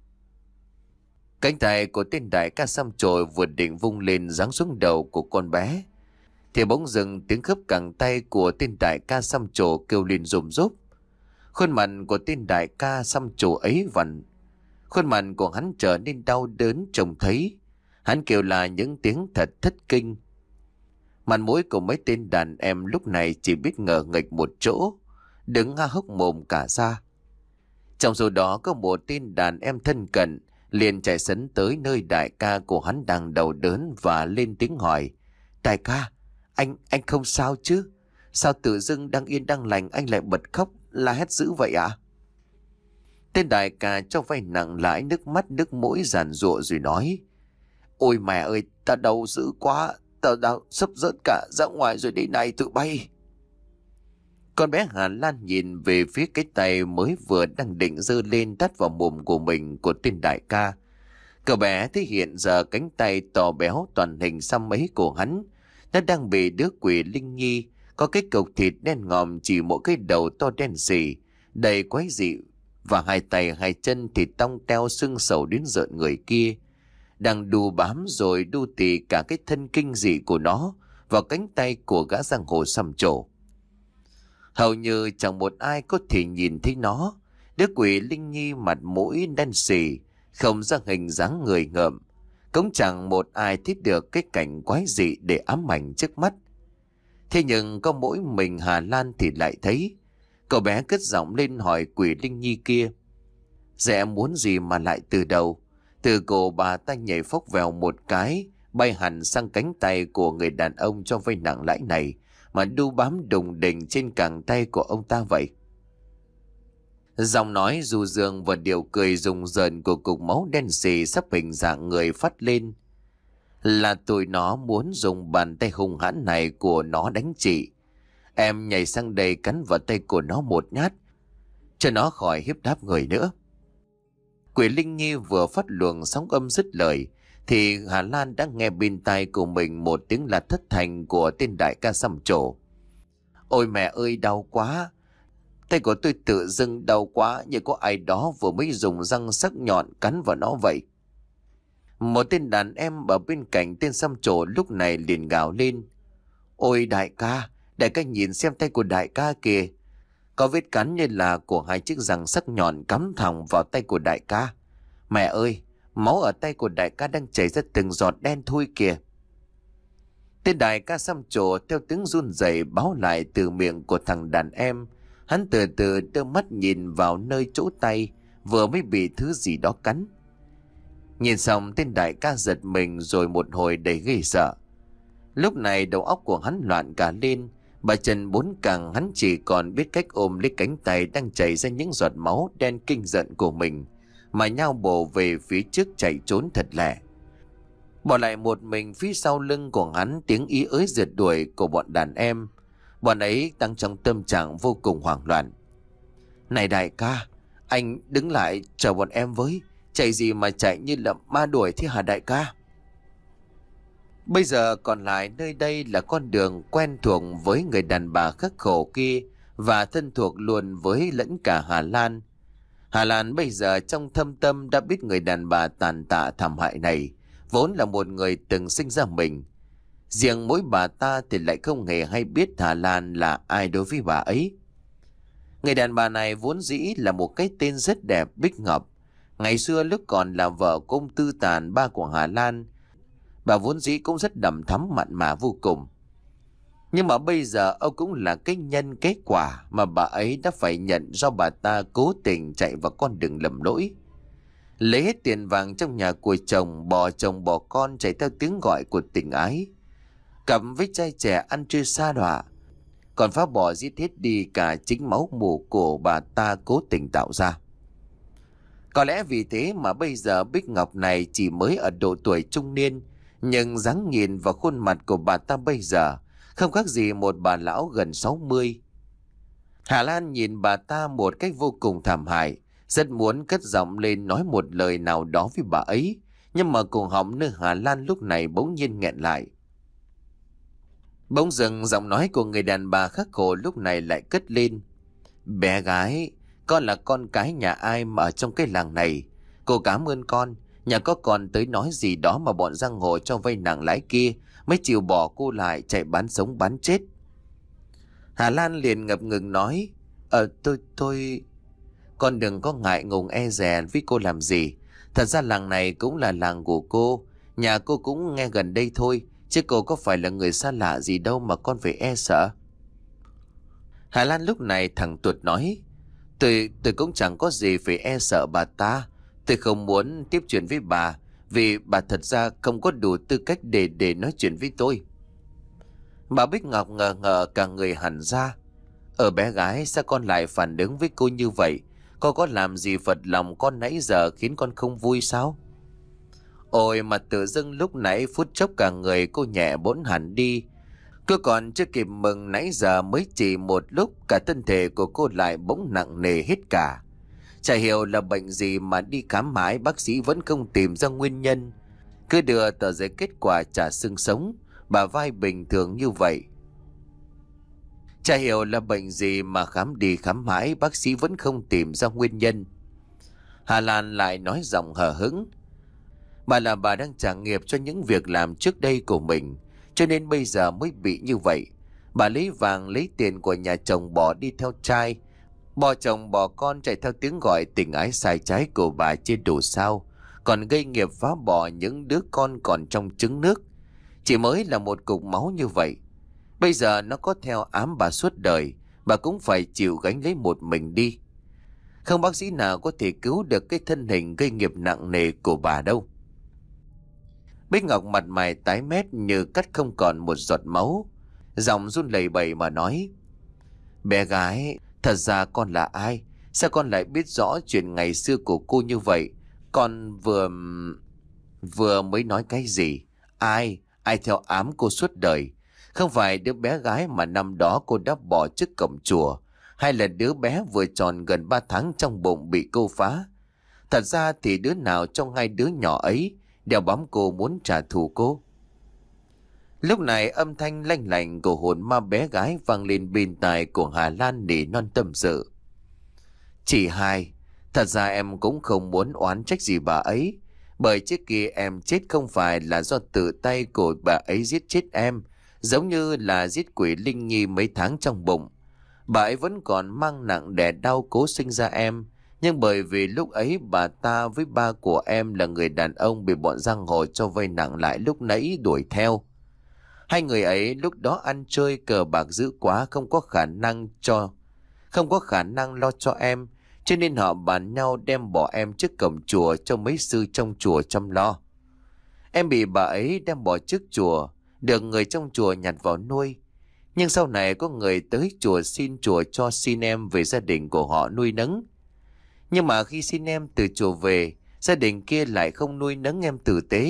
Cánh tay của tên đại ca xăm trồi vừa định vung lên giáng xuống đầu của con bé thì bỗng dừng tiếng khớp cẳng tay của tên đại ca xăm trổ kêu lên rùm rốp. Khuôn mặt của tên đại ca xăm trổ ấy vặn, khuôn mặt của hắn trở nên đau đớn trông thấy. Hắn kêu là những tiếng thật thất kinh. Mặt mũi của mấy tên đàn em lúc này chỉ biết ngờ nghệch một chỗ, đứng há hốc mồm cả ra. Trong số đó có một tên đàn em thân cận liền chạy sấn tới nơi đại ca của hắn đang đau đớn và lên tiếng hỏi: "Đại ca, anh anh không sao chứ? Sao tự dưng đang yên đang lành anh lại bật khóc la hét dữ vậy ạ?" Tên đại ca cho vay nặng lãi, nước mắt nước mũi giàn giụa rồi nói: "Ôi mẹ ơi, ta đau dữ quá, ta đau sắp rớt cả ra ngoài rồi đây này tụi bay." Con bé Hà Lan nhìn về phía cái tay mới vừa đang định giơ lên tát vào mồm của mình của tên đại ca. Cậu bé thấy hiện giờ cánh tay to béo toàn hình xăm ấy của hắn nó đang bị đứa quỷ linh nhi có cái cục thịt đen ngòm chỉ một cái đầu to đen xì đầy quái dị, và hai tay hai chân thì tong teo sưng sầu đến rợn người kia, đang đu bám rồi đu tì cả cái thân kinh dị của nó vào cánh tay của gã giang hồ xăm trổ. Hầu như chẳng một ai có thể nhìn thấy nó. Đứa quỷ linh nhi mặt mũi đen xì, không ra hình dáng người ngợm, cũng chẳng một ai thấy được cái cảnh quái dị để ám ảnh trước mắt. Thế nhưng có mỗi mình Hà Lan thì lại thấy. Cậu bé cất giọng lên hỏi quỷ linh nhi kia: "Dạ muốn gì mà lại từ đầu?" Từ cổ bà ta nhảy phốc vèo một cái, bay hẳn sang cánh tay của người đàn ông cho vay nặng lãi này, mà đu bám đùng đỉnh trên cẳng tay của ông ta vậy. Giọng nói du dương và điệu cười rùng rợn của cục máu đen xì sắp hình dạng người phát lên: "Là tụi nó muốn dùng bàn tay hung hãn này của nó đánh chị. Em nhảy sang đây cắn vào tay của nó một nhát, cho nó khỏi hiếp đáp người nữa." Quỷ linh nhi vừa phát luồng sóng âm dứt lời thì Hà Lan đã nghe bên tai của mình một tiếng là thất thành của tên đại ca xăm trổ: "Ôi mẹ ơi, đau quá! Tay của tôi tự dưng đau quá, như có ai đó vừa mới dùng răng sắc nhọn cắn vào nó vậy." Một tên đàn em ở bên cạnh tên xăm trổ lúc này liền gào lên: "Ôi đại ca, đại ca nhìn xem tay của đại ca kìa, có vết cắn như là của hai chiếc răng sắc nhọn cắm thẳng vào tay của đại ca. Mẹ ơi, máu ở tay của đại ca đang chảy ra từng giọt đen thui kìa." Tên đại ca xăm trổ theo tiếng run rẩy báo lại từ miệng của thằng đàn em. Hắn từ từ đưa mắt nhìn vào nơi chỗ tay vừa mới bị thứ gì đó cắn. Nhìn xong tên đại ca giật mình rồi một hồi đầy ghê sợ. Lúc này đầu óc của hắn loạn cả lên, bà chân bốn càng hắn chỉ còn biết cách ôm lấy cánh tay đang chảy ra những giọt máu đen kinh giận của mình mà nhao bổ về phía trước chạy trốn thật lẹ. Bỏ lại một mình phía sau lưng của hắn tiếng ý ới rượt đuổi của bọn đàn em. Bọn ấy đang trong tâm trạng vô cùng hoảng loạn. Này đại ca, anh đứng lại chờ bọn em với. Chạy gì mà chạy như là ma đuổi thế hả đại ca? Bây giờ còn lại nơi đây là con đường quen thuộc với người đàn bà khắc khổ kia và thân thuộc luôn với lẫn cả Hà Lan. Hà Lan bây giờ trong thâm tâm đã biết người đàn bà tàn tạ thảm hại này vốn là một người từng sinh ra mình. Riêng mỗi bà ta thì lại không hề hay biết Hà Lan là ai đối với bà ấy. Người đàn bà này vốn dĩ là một cái tên rất đẹp, Bích Ngọc. Ngày xưa lúc còn là vợ của ông Tư Tàn, ba của Hà Lan, bà vốn dĩ cũng rất đằm thắm mặn mà vô cùng. Nhưng mà bây giờ ông cũng là cái nhân kết quả mà bà ấy đã phải nhận do bà ta cố tình chạy vào con đường lầm lỗi. Lấy hết tiền vàng trong nhà của chồng, bỏ chồng bỏ con chạy theo tiếng gọi của tình ái. Cặp với trai trẻ ăn chơi sa đọa, còn phá bỏ giết hết đi cả chính máu mủ của bà ta cố tình tạo ra. Có lẽ vì thế mà bây giờ Bích Ngọc này chỉ mới ở độ tuổi trung niên, nhưng dáng nhìn và khuôn mặt của bà ta bây giờ không khác gì một bà lão gần sáu mươi. Hà Lan nhìn bà ta một cách vô cùng thảm hại, rất muốn cất giọng lên nói một lời nào đó với bà ấy, nhưng mà cổ họng nơi Hà Lan lúc này bỗng nhiên nghẹn lại. Bỗng dưng giọng nói của người đàn bà khắc khổ lúc này lại cất lên. Bé gái, con là con cái nhà ai mà ở trong cái làng này? Cô cảm ơn con, nhà có còn tới nói gì đó mà bọn giang hồ cho vay nặng lãi kia mới chịu bỏ cô lại chạy bán sống bán chết. Hà Lan liền ngập ngừng nói, Ờ tôi tôi... Con đừng có ngại ngùng e dè với cô làm gì. Thật ra làng này cũng là làng của cô, nhà cô cũng nghe gần đây thôi, chứ cô có phải là người xa lạ gì đâu mà con phải e sợ. Hà Lan lúc này thẳng tuột nói, Tôi, tôi cũng chẳng có gì phải e sợ bà ta. Tôi không muốn tiếp chuyện với bà, vì bà thật ra không có đủ tư cách để để nói chuyện với tôi. Bà Bích Ngọc ngờ ngờ cả người hẳn ra. Ở bé gái, sao con lại phản ứng với cô như vậy? Con có làm gì phật lòng con nãy giờ khiến con không vui sao? Ôi mà tự dưng lúc nãy phút chốc cả người cô nhẹ bỗng hẳn đi. Cô còn chưa kịp mừng, nãy giờ mới chỉ một lúc cả thân thể của cô lại bỗng nặng nề hết cả. Chả hiểu là bệnh gì mà đi khám mãi bác sĩ vẫn không tìm ra nguyên nhân. Cứ đưa tờ giấy kết quả trả xương sống, bà vai bình thường như vậy. Chả hiểu là bệnh gì mà khám đi khám mãi bác sĩ vẫn không tìm ra nguyên nhân. Hà Lan lại nói giọng hờ hững. Bà là bà đang trả nghiệp cho những việc làm trước đây của mình, cho nên bây giờ mới bị như vậy. Bà lấy vàng lấy tiền của nhà chồng bỏ đi theo trai, bỏ chồng bỏ con chạy theo tiếng gọi tình ái sai trái của bà trên đủ sao, còn gây nghiệp phá bỏ những đứa con còn trong trứng nước. Chỉ mới là một cục máu như vậy, bây giờ nó có theo ám bà suốt đời, bà cũng phải chịu gánh lấy một mình đi. Không bác sĩ nào có thể cứu được cái thân hình gây nghiệp nặng nề của bà đâu. Bích Ngọc mặt mày tái mét như cắt không còn một giọt máu, giọng run lẩy bẩy mà nói, Bé gái, thật ra con là ai? Sao con lại biết rõ chuyện ngày xưa của cô như vậy? Con vừa... vừa mới nói cái gì? Ai? Ai theo ám cô suốt đời? Không phải đứa bé gái mà năm đó cô đã bỏ trước cổng chùa, hay là đứa bé vừa tròn gần ba tháng trong bụng bị cô phá? Thật ra thì đứa nào trong hai đứa nhỏ ấy đeo bám cô muốn trả thù cô? Lúc này âm thanh lanh lảnh của hồn ma bé gái vang lên bên tai của Hà Lan nỉ non tâm sự. Chị hai, thật ra em cũng không muốn oán trách gì bà ấy, bởi trước kia em chết không phải là do tự tay của bà ấy giết chết em, giống như là giết quỷ Linh Nhi mấy tháng trong bụng. Bà ấy vẫn còn mang nặng đẻ đau cố sinh ra em, nhưng bởi vì lúc ấy bà ta với ba của em là người đàn ông bị bọn giang hồ cho vay nặng lại lúc nãy đuổi theo. Hai người ấy lúc đó ăn chơi cờ bạc dữ quá, không có khả năng cho không có khả năng lo cho em, cho nên họ bàn nhau đem bỏ em trước cổng chùa cho mấy sư trong chùa chăm lo. Em bị bà ấy đem bỏ trước chùa, được người trong chùa nhặt vào nuôi. Nhưng sau này có người tới chùa xin chùa cho xin em về gia đình của họ nuôi nấng. Nhưng mà khi xin em từ chùa về, gia đình kia lại không nuôi nấng em tử tế,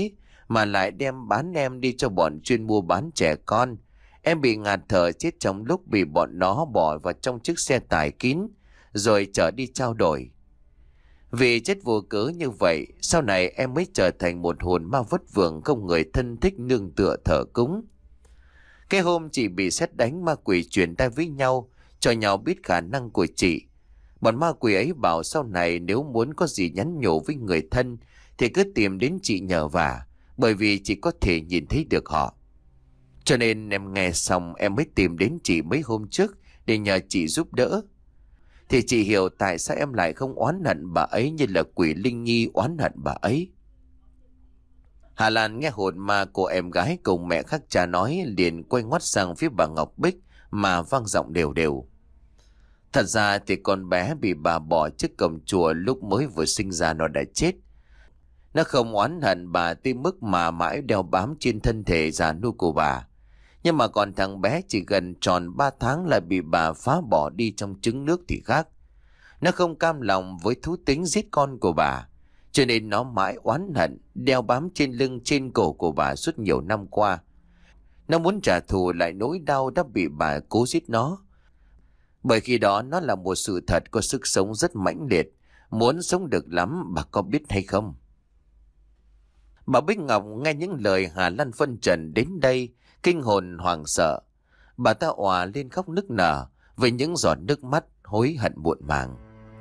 mà lại đem bán em đi cho bọn chuyên mua bán trẻ con. Em bị ngạt thở chết trong lúc bị bọn nó bỏ vào trong chiếc xe tải kín rồi chở đi trao đổi. Vì chết vô cớ như vậy, sau này em mới trở thành một hồn ma vất vưởng không người thân thích nương tựa thờ cúng. Cái hôm chị bị sét đánh, ma quỷ truyền tai với nhau, cho nhau biết khả năng của chị. Bọn ma quỷ ấy bảo sau này nếu muốn có gì nhắn nhủ với người thân thì cứ tìm đến chị nhờ vả, bởi vì chị có thể nhìn thấy được họ. Cho nên em nghe xong em mới tìm đến chị mấy hôm trước để nhờ chị giúp đỡ. Thì chị hiểu tại sao em lại không oán hận bà ấy như là quỷ Linh Nhi oán hận bà ấy. Hà Lan nghe hồn ma của em gái cùng mẹ khác cha nói, liền quay ngoắt sang phía bà Ngọc Bích mà vang giọng đều đều. Thật ra thì con bé bị bà bỏ trước cổng chùa lúc mới vừa sinh ra nó đã chết. Nó không oán hận bà tới mức mà mãi đeo bám trên thân thể già nua của bà. Nhưng mà còn thằng bé chỉ gần tròn ba tháng là bị bà phá bỏ đi trong trứng nước thì khác. Nó không cam lòng với thú tính giết con của bà, cho nên nó mãi oán hận, đeo bám trên lưng trên cổ của bà suốt nhiều năm qua. Nó muốn trả thù lại nỗi đau đã bị bà cố giết nó. Bởi khi đó nó là một sự thật có sức sống rất mãnh liệt, muốn sống được lắm, bà có biết hay không? Bà Bích Ngọc nghe những lời Hà Lan phân trần đến đây, kinh hồn hoảng sợ. Bà ta òa lên khóc nức nở với những giọt nước mắt hối hận muộn màng.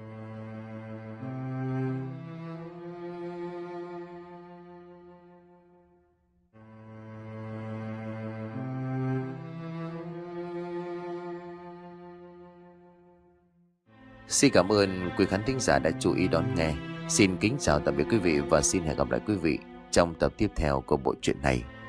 Xin cảm ơn quý khán thính giả đã chú ý đón nghe. Xin kính chào tạm biệt quý vị và xin hẹn gặp lại quý vị trong tập tiếp theo của bộ truyện này.